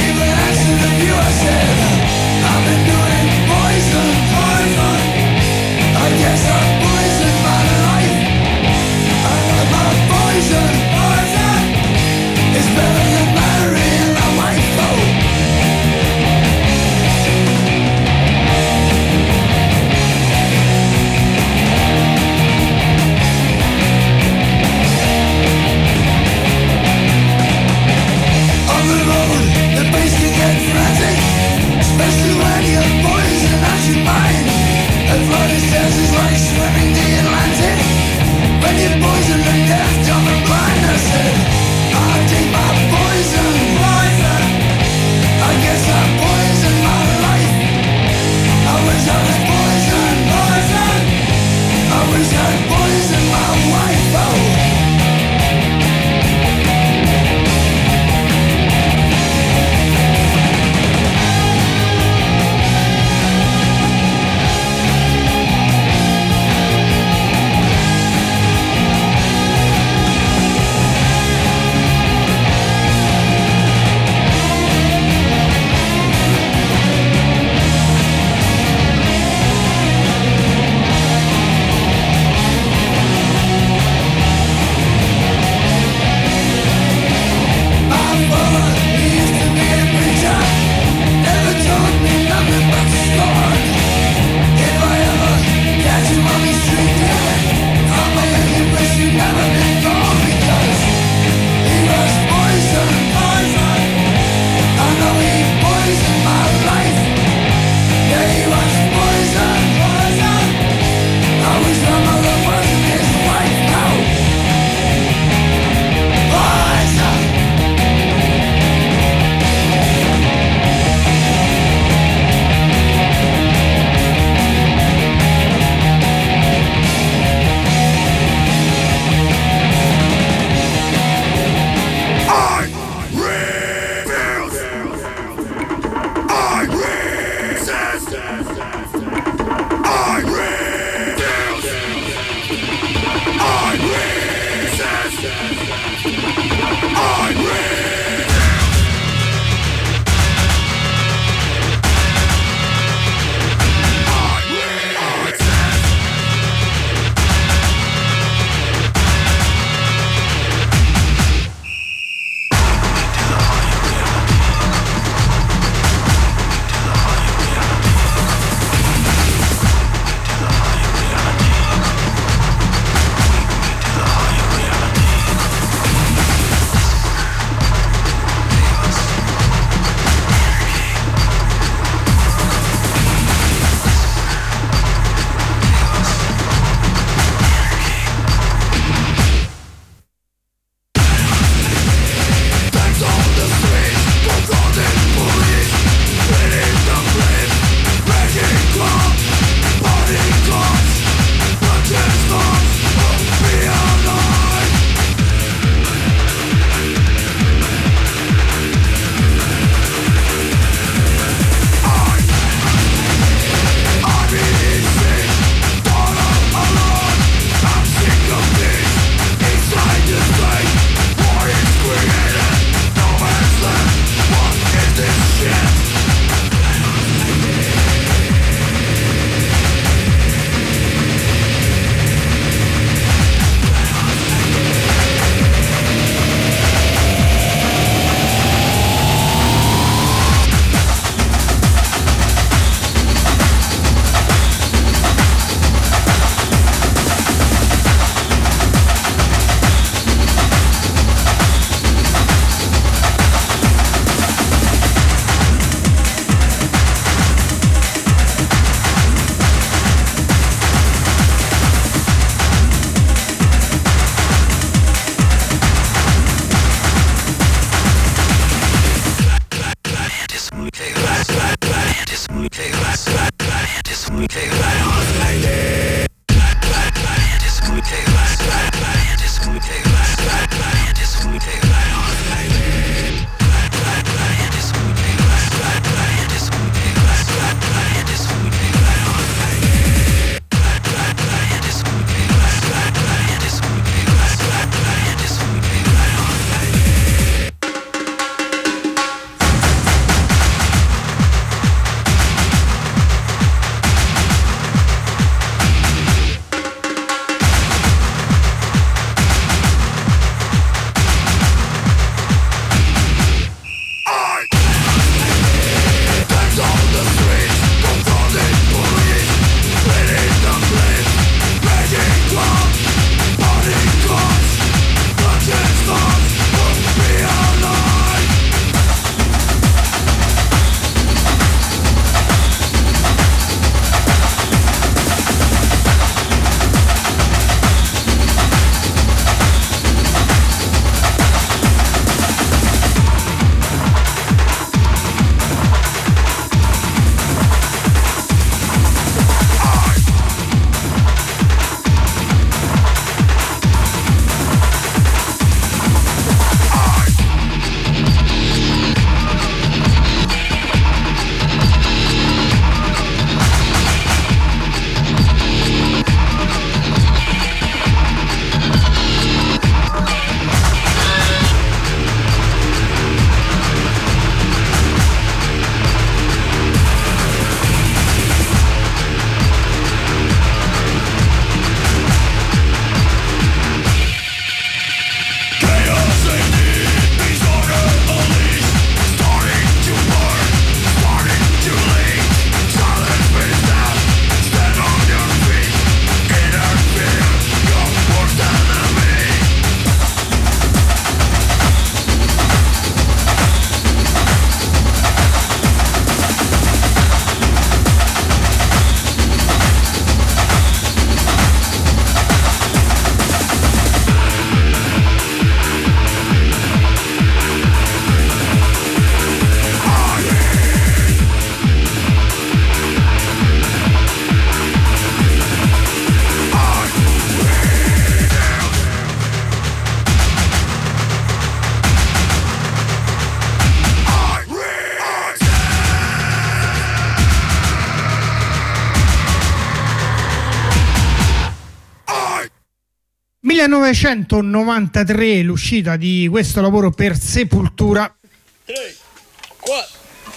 millenovecentonovantatré l'uscita di questo lavoro per Sepultura. tre, quattro.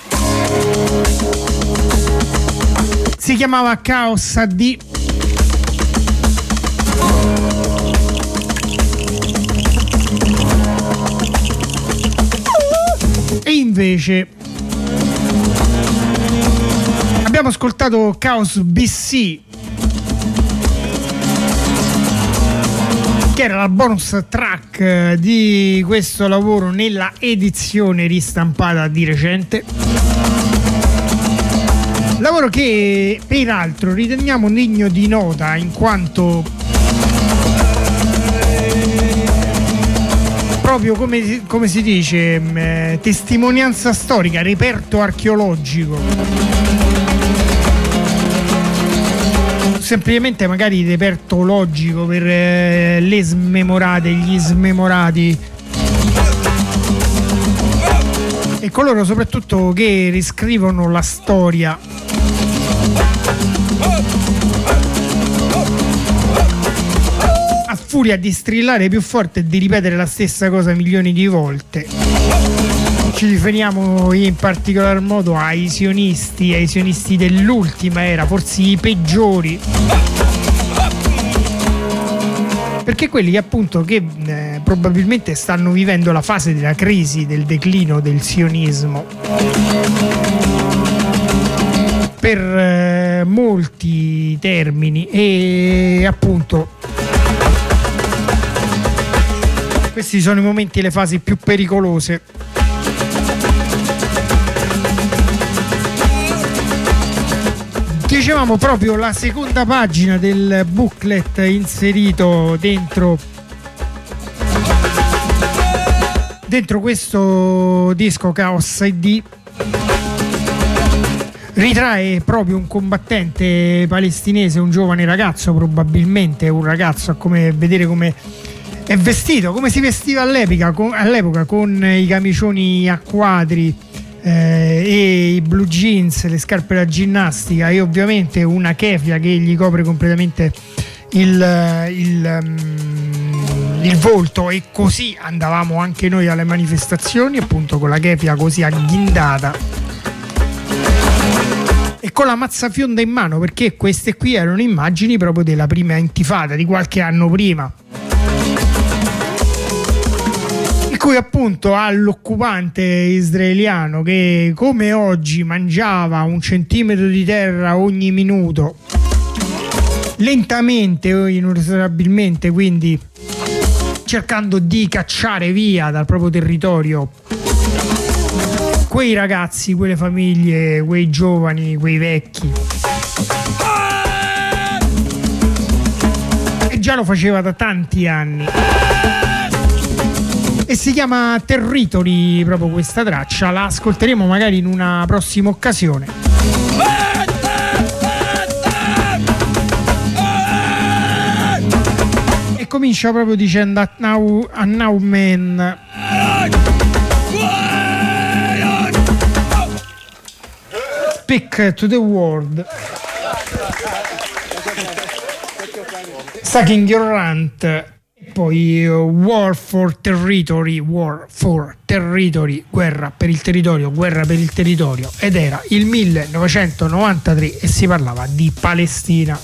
Si chiamava Chaos A D. E invece abbiamo ascoltato Chaos B C, che era la bonus track di questo lavoro nella edizione ristampata di recente. Lavoro che peraltro riteniamo degno di nota in quanto proprio come, come si dice eh, testimonianza storica, reperto archeologico, semplicemente magari reperto logico per eh, le smemorate, gli smemorati e coloro soprattutto che riscrivono la storia a furia di strillare più forte e di ripetere la stessa cosa milioni di volte. Ci riferiamo in particolar modo ai sionisti, ai sionisti dell'ultima era, forse i peggiori, perché quelli che appunto che eh, probabilmente stanno vivendo la fase della crisi, del declino del sionismo per eh, molti termini, e appunto questi sono i momenti e le fasi più pericolose. Dicevamo proprio la seconda pagina del booklet inserito dentro dentro questo disco Chaos A D ritrae proprio un combattente palestinese, un giovane ragazzo, probabilmente un ragazzo, a come vedere come è vestito, come si vestiva all'epoca, con, all'epoca, con i camicioni a quadri eh, e i blue jeans, le scarpe da ginnastica e ovviamente una kefia che gli copre completamente il, il, um, il volto, e così andavamo anche noi alle manifestazioni, appunto con la kefia così agghindata e con la mazzafionda in mano, perché queste qui erano immagini proprio della prima intifada di qualche anno prima, in cui appunto all'occupante israeliano, che come oggi mangiava un centimetro di terra ogni minuto, lentamente o inesorabilmente, quindi cercando di cacciare via dal proprio territorio quei ragazzi, quelle famiglie, quei giovani, quei vecchi. E già lo faceva da tanti anni. E si chiama Territory proprio questa traccia, la ascolteremo magari in una prossima occasione. E comincia proprio dicendo a now, a now man. Speak to the world, sucking your rant, e poi uh, war for territory, war for territory, guerra per il territorio, guerra per il territorio, ed era il millenovecentonovantatré e si parlava di Palestina.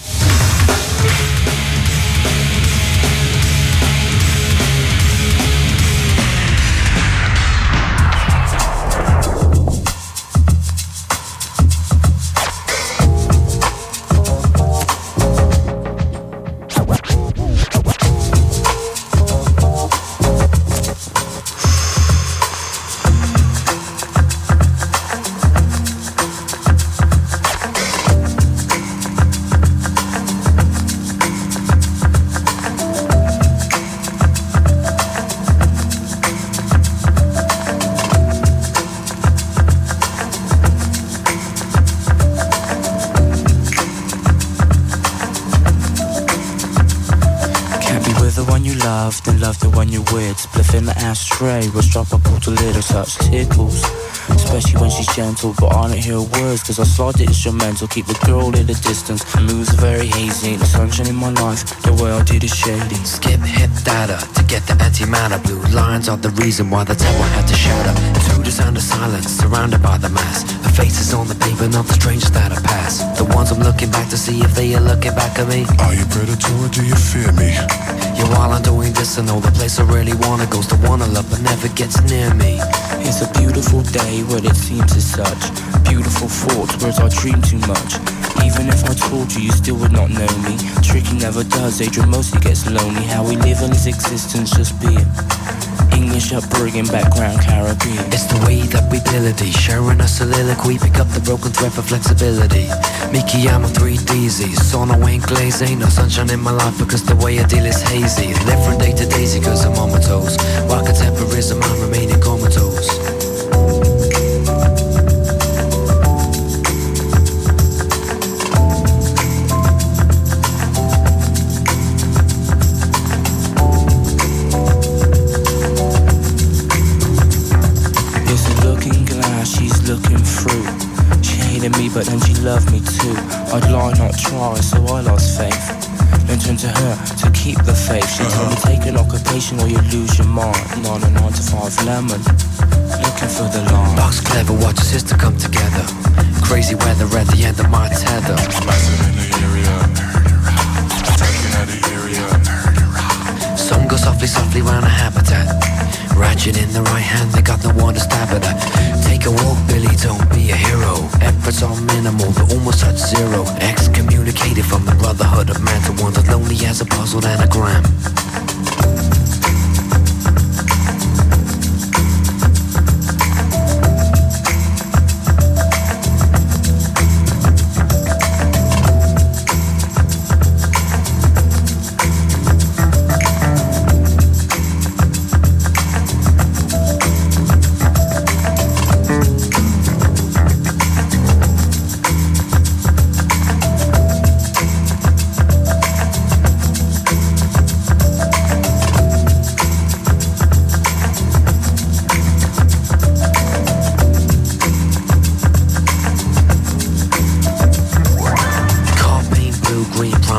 Then love the one you're with. Spliff in the ashtray, was drop a bottle little touch tickles. Especially when she's gentle, but I don't hear words, cause I slide the instrumental, keep the girl at a distance. Moves are very hazy, ain't no sunshine in my life, the way I did is shady. Skip hit data to get the antimatter. Blue lines are the reason why the tower had to shatter. To the sound of silence, surrounded by the mass. The faces on the paper, not the strangers that I pass. The ones I'm looking back to see if they are looking back at me. Are you predator or do you fear me? Yeah, while I'm doing this, I know the place I really wanna go's the one I love but never gets near me. It's a beautiful day, what it seems is such. Beautiful thoughts, words I dream too much. Even if I told you, you still would not know me. Tricky never does, Adrian mostly gets lonely. How we live in his existence, just being English upbringing, background Caribbean. It's the way that we ability, sharing a soliloquy. Pick up the broken thread for flexibility. Mickey, I'm a three D Z, so no ain't glaze. Ain't no sunshine in my life because the way I deal is hazy. Live from day to daisy cause I'm on my toes. While contemporism, I'm remaining comatose. Looking through, she hated me but then she loved me too. I'd lie not try, so I lost faith. Then turned to her to keep the faith. She told me take an occupation or you lose your mind. Not a nine to five lemon, looking for the line. Box clever, watch your sister come together. Crazy weather at the end of my tether. Massive in the area, attacking at the area. Some go softly, softly round a habitat. Ratchet in the right hand, they got no one to stab at her. Take a walk, Billy, don't be a hero. Efforts are minimal, but almost at zero. Excommunicated from the brotherhood of man to one as lonely as a puzzled anagram.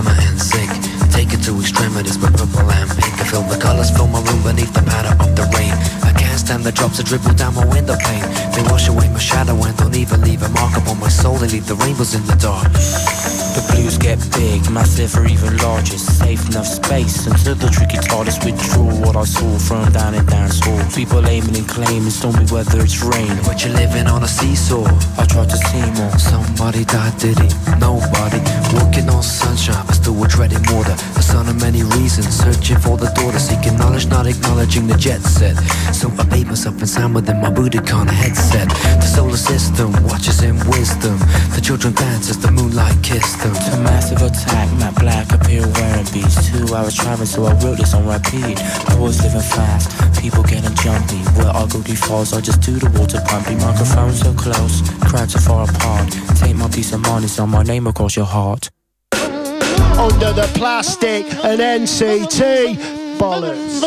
drama and sick. Take it to extremities with purple and pink. I feel the colors fill my room beneath the patter of the rain. I can't stand the drops that dribble down my window pane. They wash away my shadow and don't even leave a mark upon my soul. They leave the rainbows in the dark. The blues get big, massive or even larger. Safe enough space until the tricky TARDIS withdraw what I saw from down in dance hall. People aiming and claiming stormy weather, it's rain. But you're living on a seesaw. I tried to see more. Somebody died, did he? Nobody. Walking on sunshine, but still we're treading water. A son of many reasons, searching for the daughter, seeking knowledge, not acknowledging the jet set. So I bathe myself in sound within my Budokan headset. The solar system watches in wisdom. The children dance as the moonlight kissed them. To massive attack, Matt Black appear wearing beats. Two hours traveling, so I wrote this on repeat. I was living fast, people getting jumpy. Where I go too fast, I just do the water pumping. Microphones so close, crowds so far apart. Take my piece of money, so my name across your heart. Under the plastic and N C T bollocks.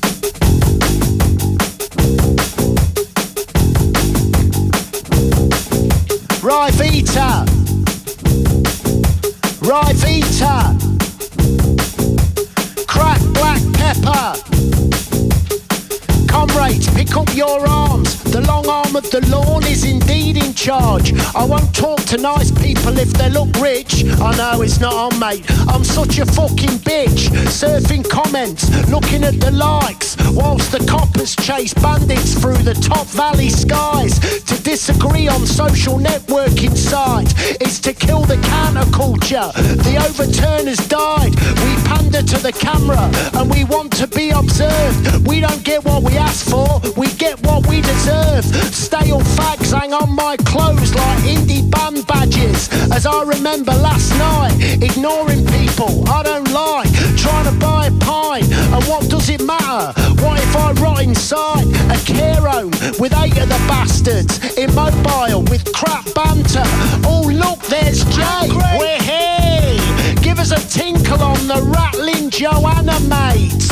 Rivita, Rivita, crack black pepper. Comrades, pick up your arms. The long arm of the lawn is indeed in charge. I won't talk to nice people if they look rich. I know it's not on, mate. I'm such a fucking bitch. Surfing comments, looking at the likes, whilst the coppers chase bandits through the top valley skies. To disagree on social networking sites is to kill the counterculture. The overturners died. We pander to the camera and we want to be observed. We don't get what we ask for, we get what we deserve. Stale fags hang on my clothes like indie band badges. As I remember last night, ignoring people, I don't like. Trying to buy a pint, and what does it matter? What if I rot inside a care home with eight of the bastards? Immobile with crap banter. Oh look, there's Jay, we're here. Give us a tinkle on the rattling Joanna, mate.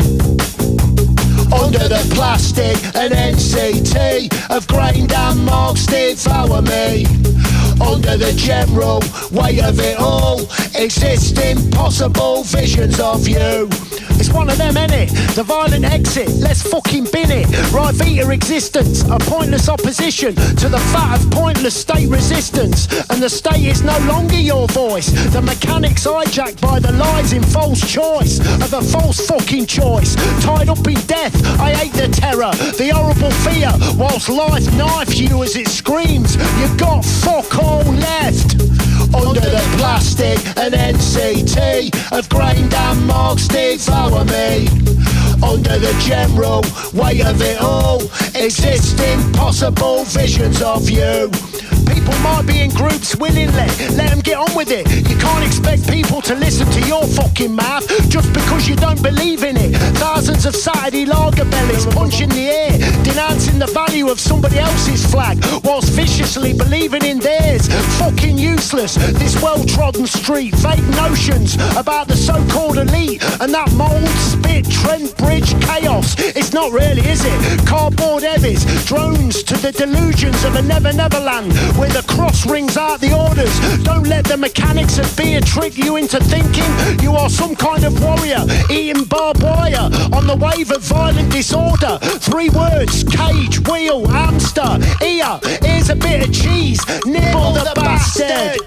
Under the plastic and N C T of grain and marks devour me. Under the general weight of it all, exist impossible visions of you. It's one of them, innit? The violent exit, let's fucking bin it. Rivita existence, a pointless opposition to the fat of pointless state resistance. And the state is no longer your voice. The mechanics hijacked by the lies in false choice of a false fucking choice. Tied up in death, I hate the terror, the horrible fear. Whilst life knifes you as it screams, you've got fuck all left. Under the plastic and N C T of grain and marks devour me. Under the general weight of it all, exist impossible visions of you. People might be in groups willingly, let them get on with it. You can't expect people to listen to your fucking mouth just because you don't believe in it. Thousands of Saturday lager bellies punching the air, denouncing the value of somebody else's flag whilst viciously believing in theirs. Fucking useless, this well-trodden street. Vague notions about the so-called elite and that mould, spit, Trent Bridge chaos. It's not really, is it? Cardboard heavies, drones to the delusions of a never never land where the cross rings out the orders. Don't let the mechanics of beer trick you into thinking you are some kind of warrior eating barbed wire on the wave of violent disorder. Three words: cage, wheel, hamster. Here, here's a bit of cheese, nibble the bastard.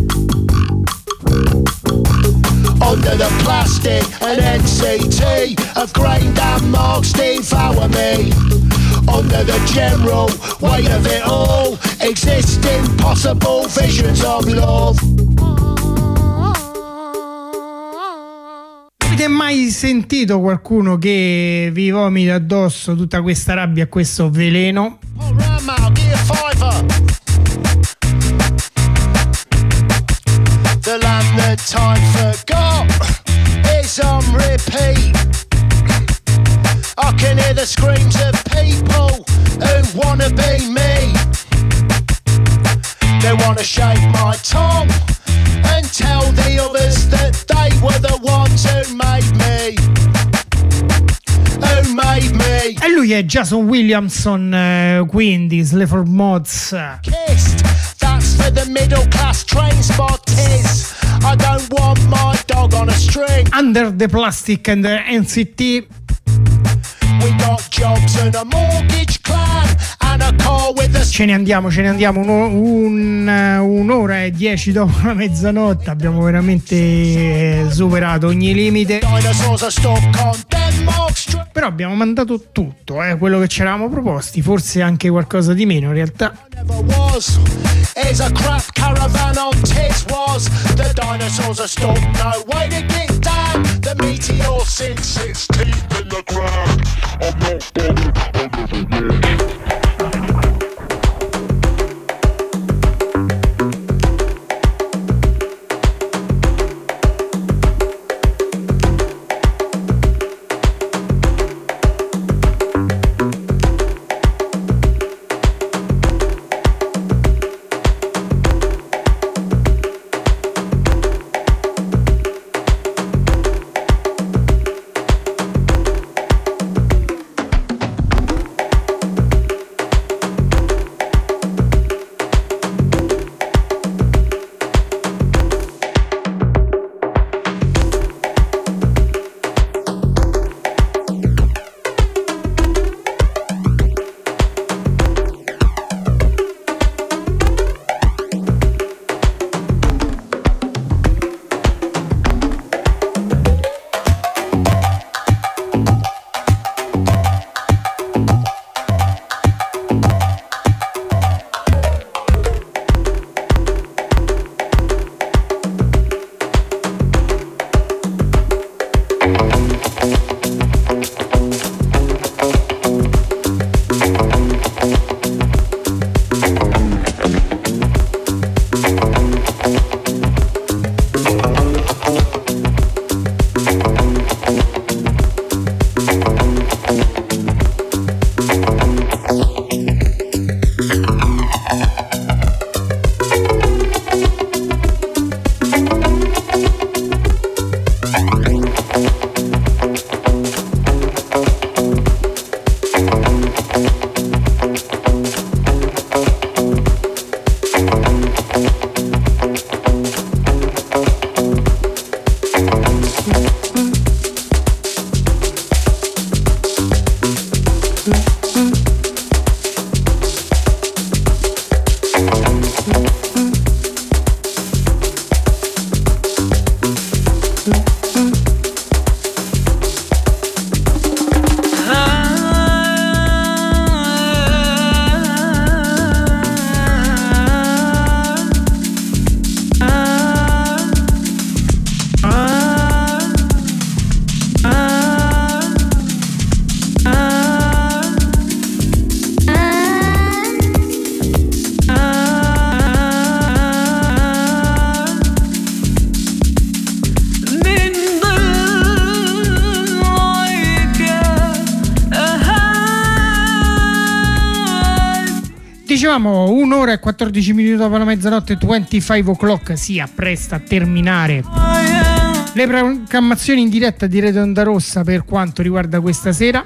Under the plastic and N C T of grain and marks devour me. Under the general weight of it all, exist impossible visions of love. Avete mai sentito qualcuno che vi vomita addosso tutta questa rabbia e questo veleno? The land that time forgot is on repeat. I can hear the screams of people who wanna be me. They wanna shake my tongue and tell the others that they were the ones who made me. Who made me. E lui è Jason Williamson, eh, quindi Sleaford Mods. Kissed, that's for the middle class train spotters. I don't want my dog on a string. Under the Plastic and the N C T. We got jobs and a mortgage plan and a car with a... Ce ne andiamo, ce ne andiamo un, un, un'ora e dieci dopo la mezzanotte. Abbiamo veramente superato ogni limite. Però abbiamo mandato tutto, eh, quello che ci eravamo proposti, forse anche qualcosa di meno in realtà. It's a crap caravan on tits was. The dinosaurs are stopped, no way to get down. The meteor sinks its teeth in the ground. I'm not bothered, I'll never win. Dicevamo un'ora e quattordici minuti dopo la mezzanotte, venticinque o'clock si appresta a terminare le programmazioni in diretta di Radio Onda Rossa per quanto riguarda questa sera.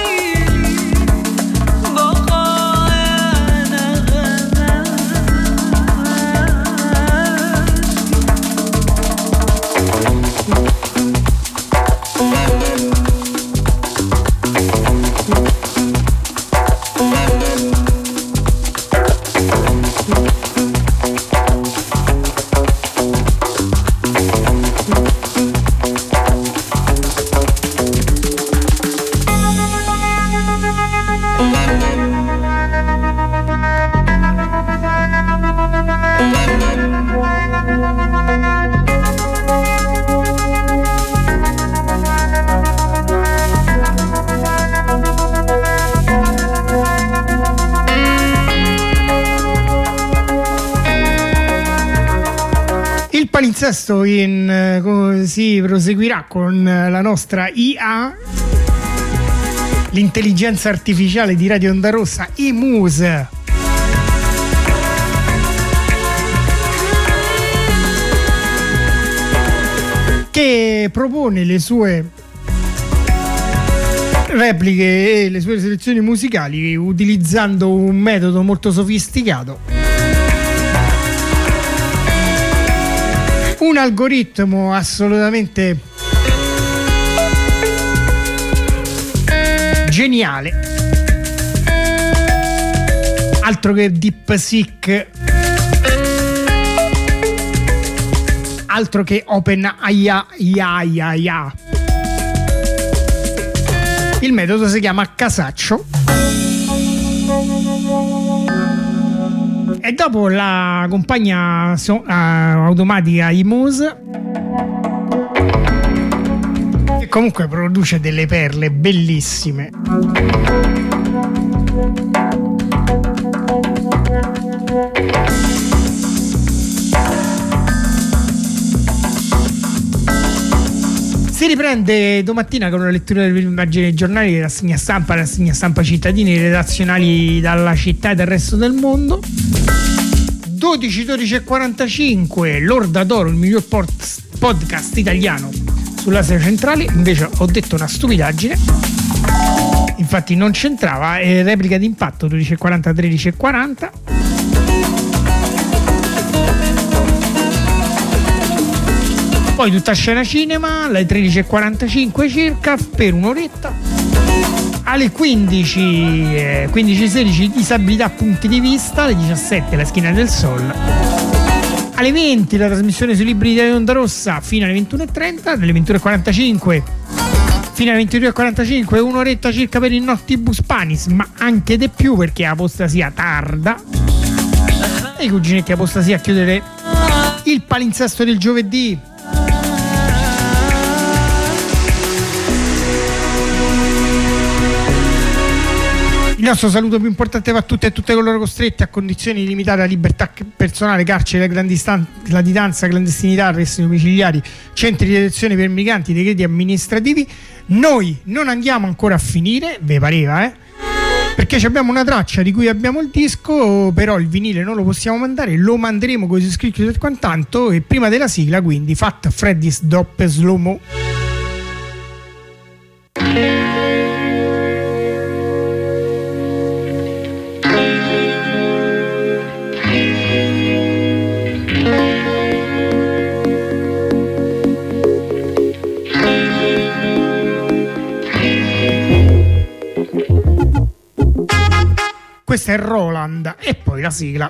Palinsesto in, si proseguirà con la nostra I A, l'intelligenza artificiale di Radio Onda Rossa, I M U S, che propone le sue repliche e le sue selezioni musicali utilizzando un metodo molto sofisticato, Un algoritmo assolutamente geniale, altro che DeepSeek, altro che OpenAI. Il metodo si chiama Casaccio e dopo la compagnia so- uh, automatica I M U S, che comunque produce delle perle bellissime, si riprende domattina con una lettura delle prime pagine dei giornali, rassegna stampa, rassegna stampa cittadini, redazionali dalla città e del resto del mondo. dodici, dodici e quarantacinque, l'Orda d'Oro, il miglior pod- podcast italiano sull'Asia centrale. Invece ho detto una stupidaggine, infatti non c'entrava, è replica d'impatto dodici e quaranta, tredici e quaranta. Poi tutta scena cinema alle tredici e quarantacinque circa per un'oretta. Alle quindici, eh, quindici sedici disabilità punti di vista, alle diciassette la schiena del sol, alle venti la trasmissione sui libri di Onda Rossa fino alle ventuno e trenta, dalle ventuno e quarantacinque fino alle ventidue e quarantacinque un'oretta circa per il Noctibus Panis, ma anche di più perché Apostasia tarda e i cuginetti Apostasia a chiudere il palinsesto del giovedì. Il nostro saluto più importante va a tutte e tutte coloro costretti a condizioni limitate a libertà personale, carcere, latitanza, clandestinità, arresti domiciliari, centri di detenzione per migranti, decreti amministrativi. Noi non andiamo ancora a finire, ve pareva, eh? Perché abbiamo una traccia di cui abbiamo il disco, però il vinile non lo possiamo mandare, lo manderemo con i iscritti del quantanto. E prima della sigla, quindi, Fat Freddy's Doppe Slow Mo. Questo è Roland e poi la sigla.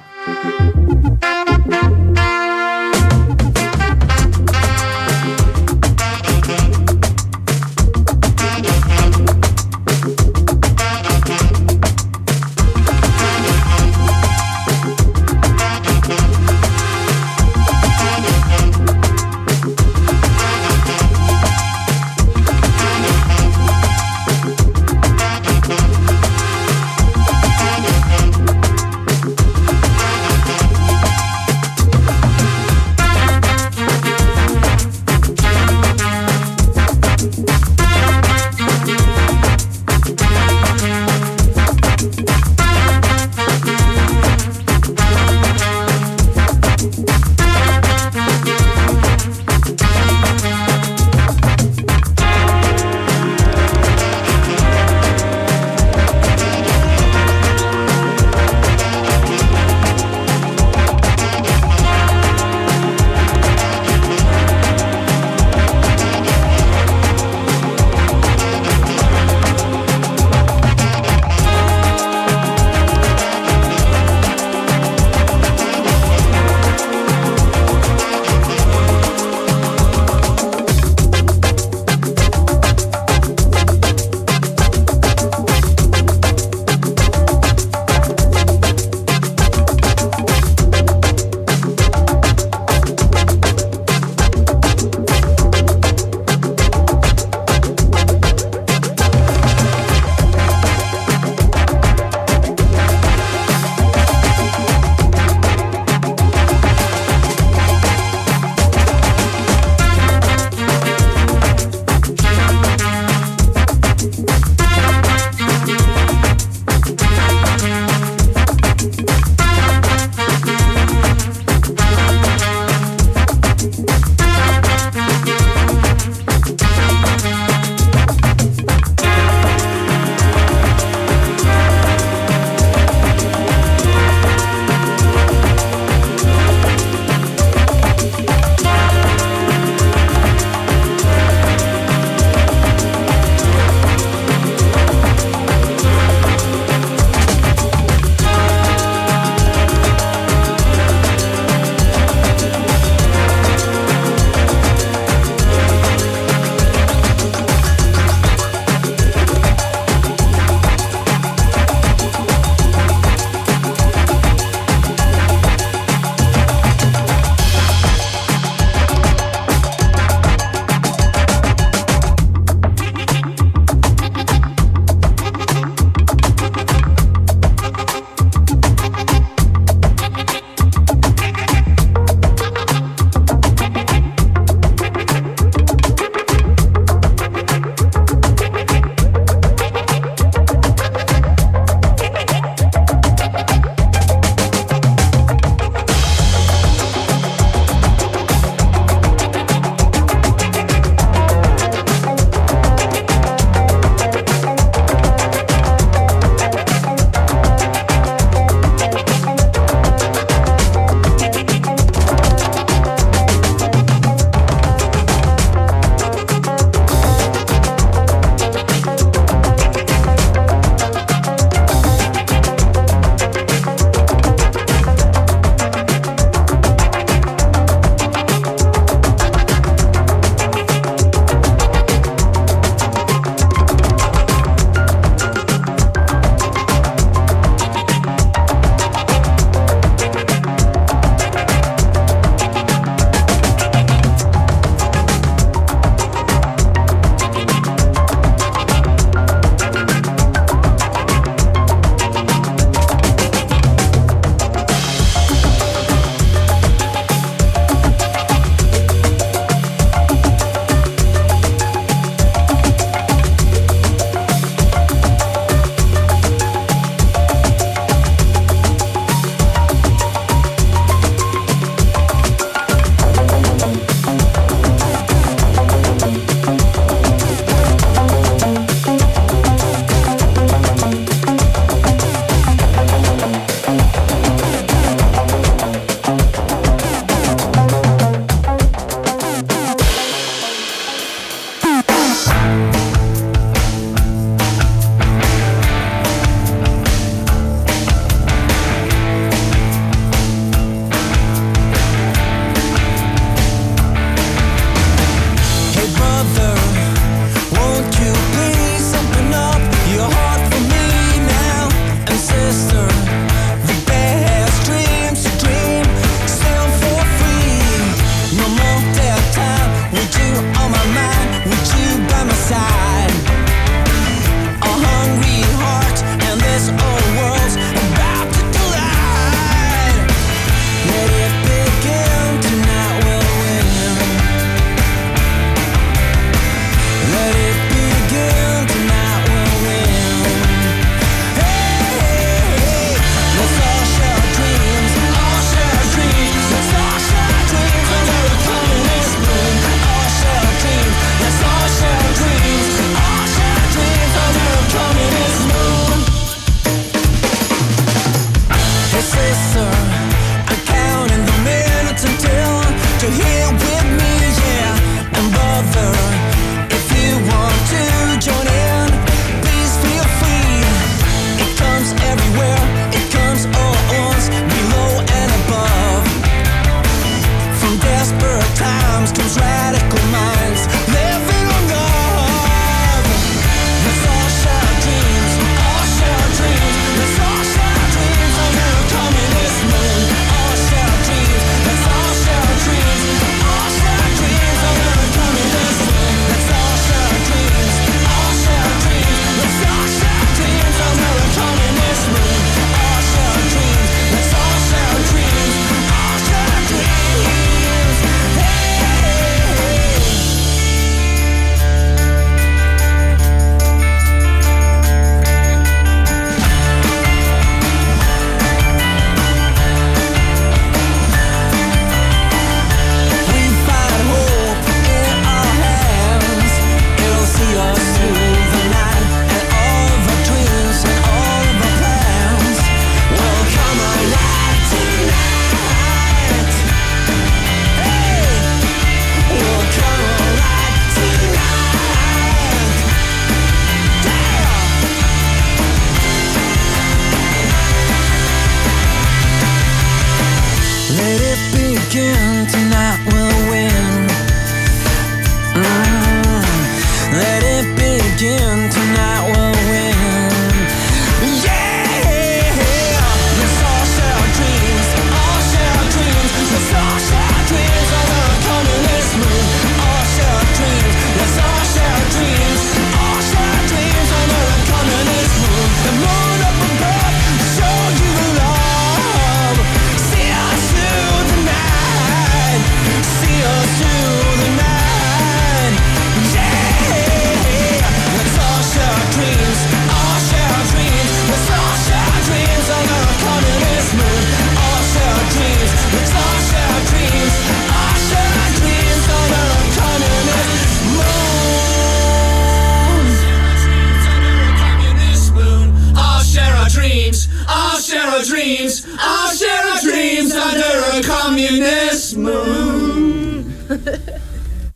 our dreams. I'll share our dreams under a communist moon.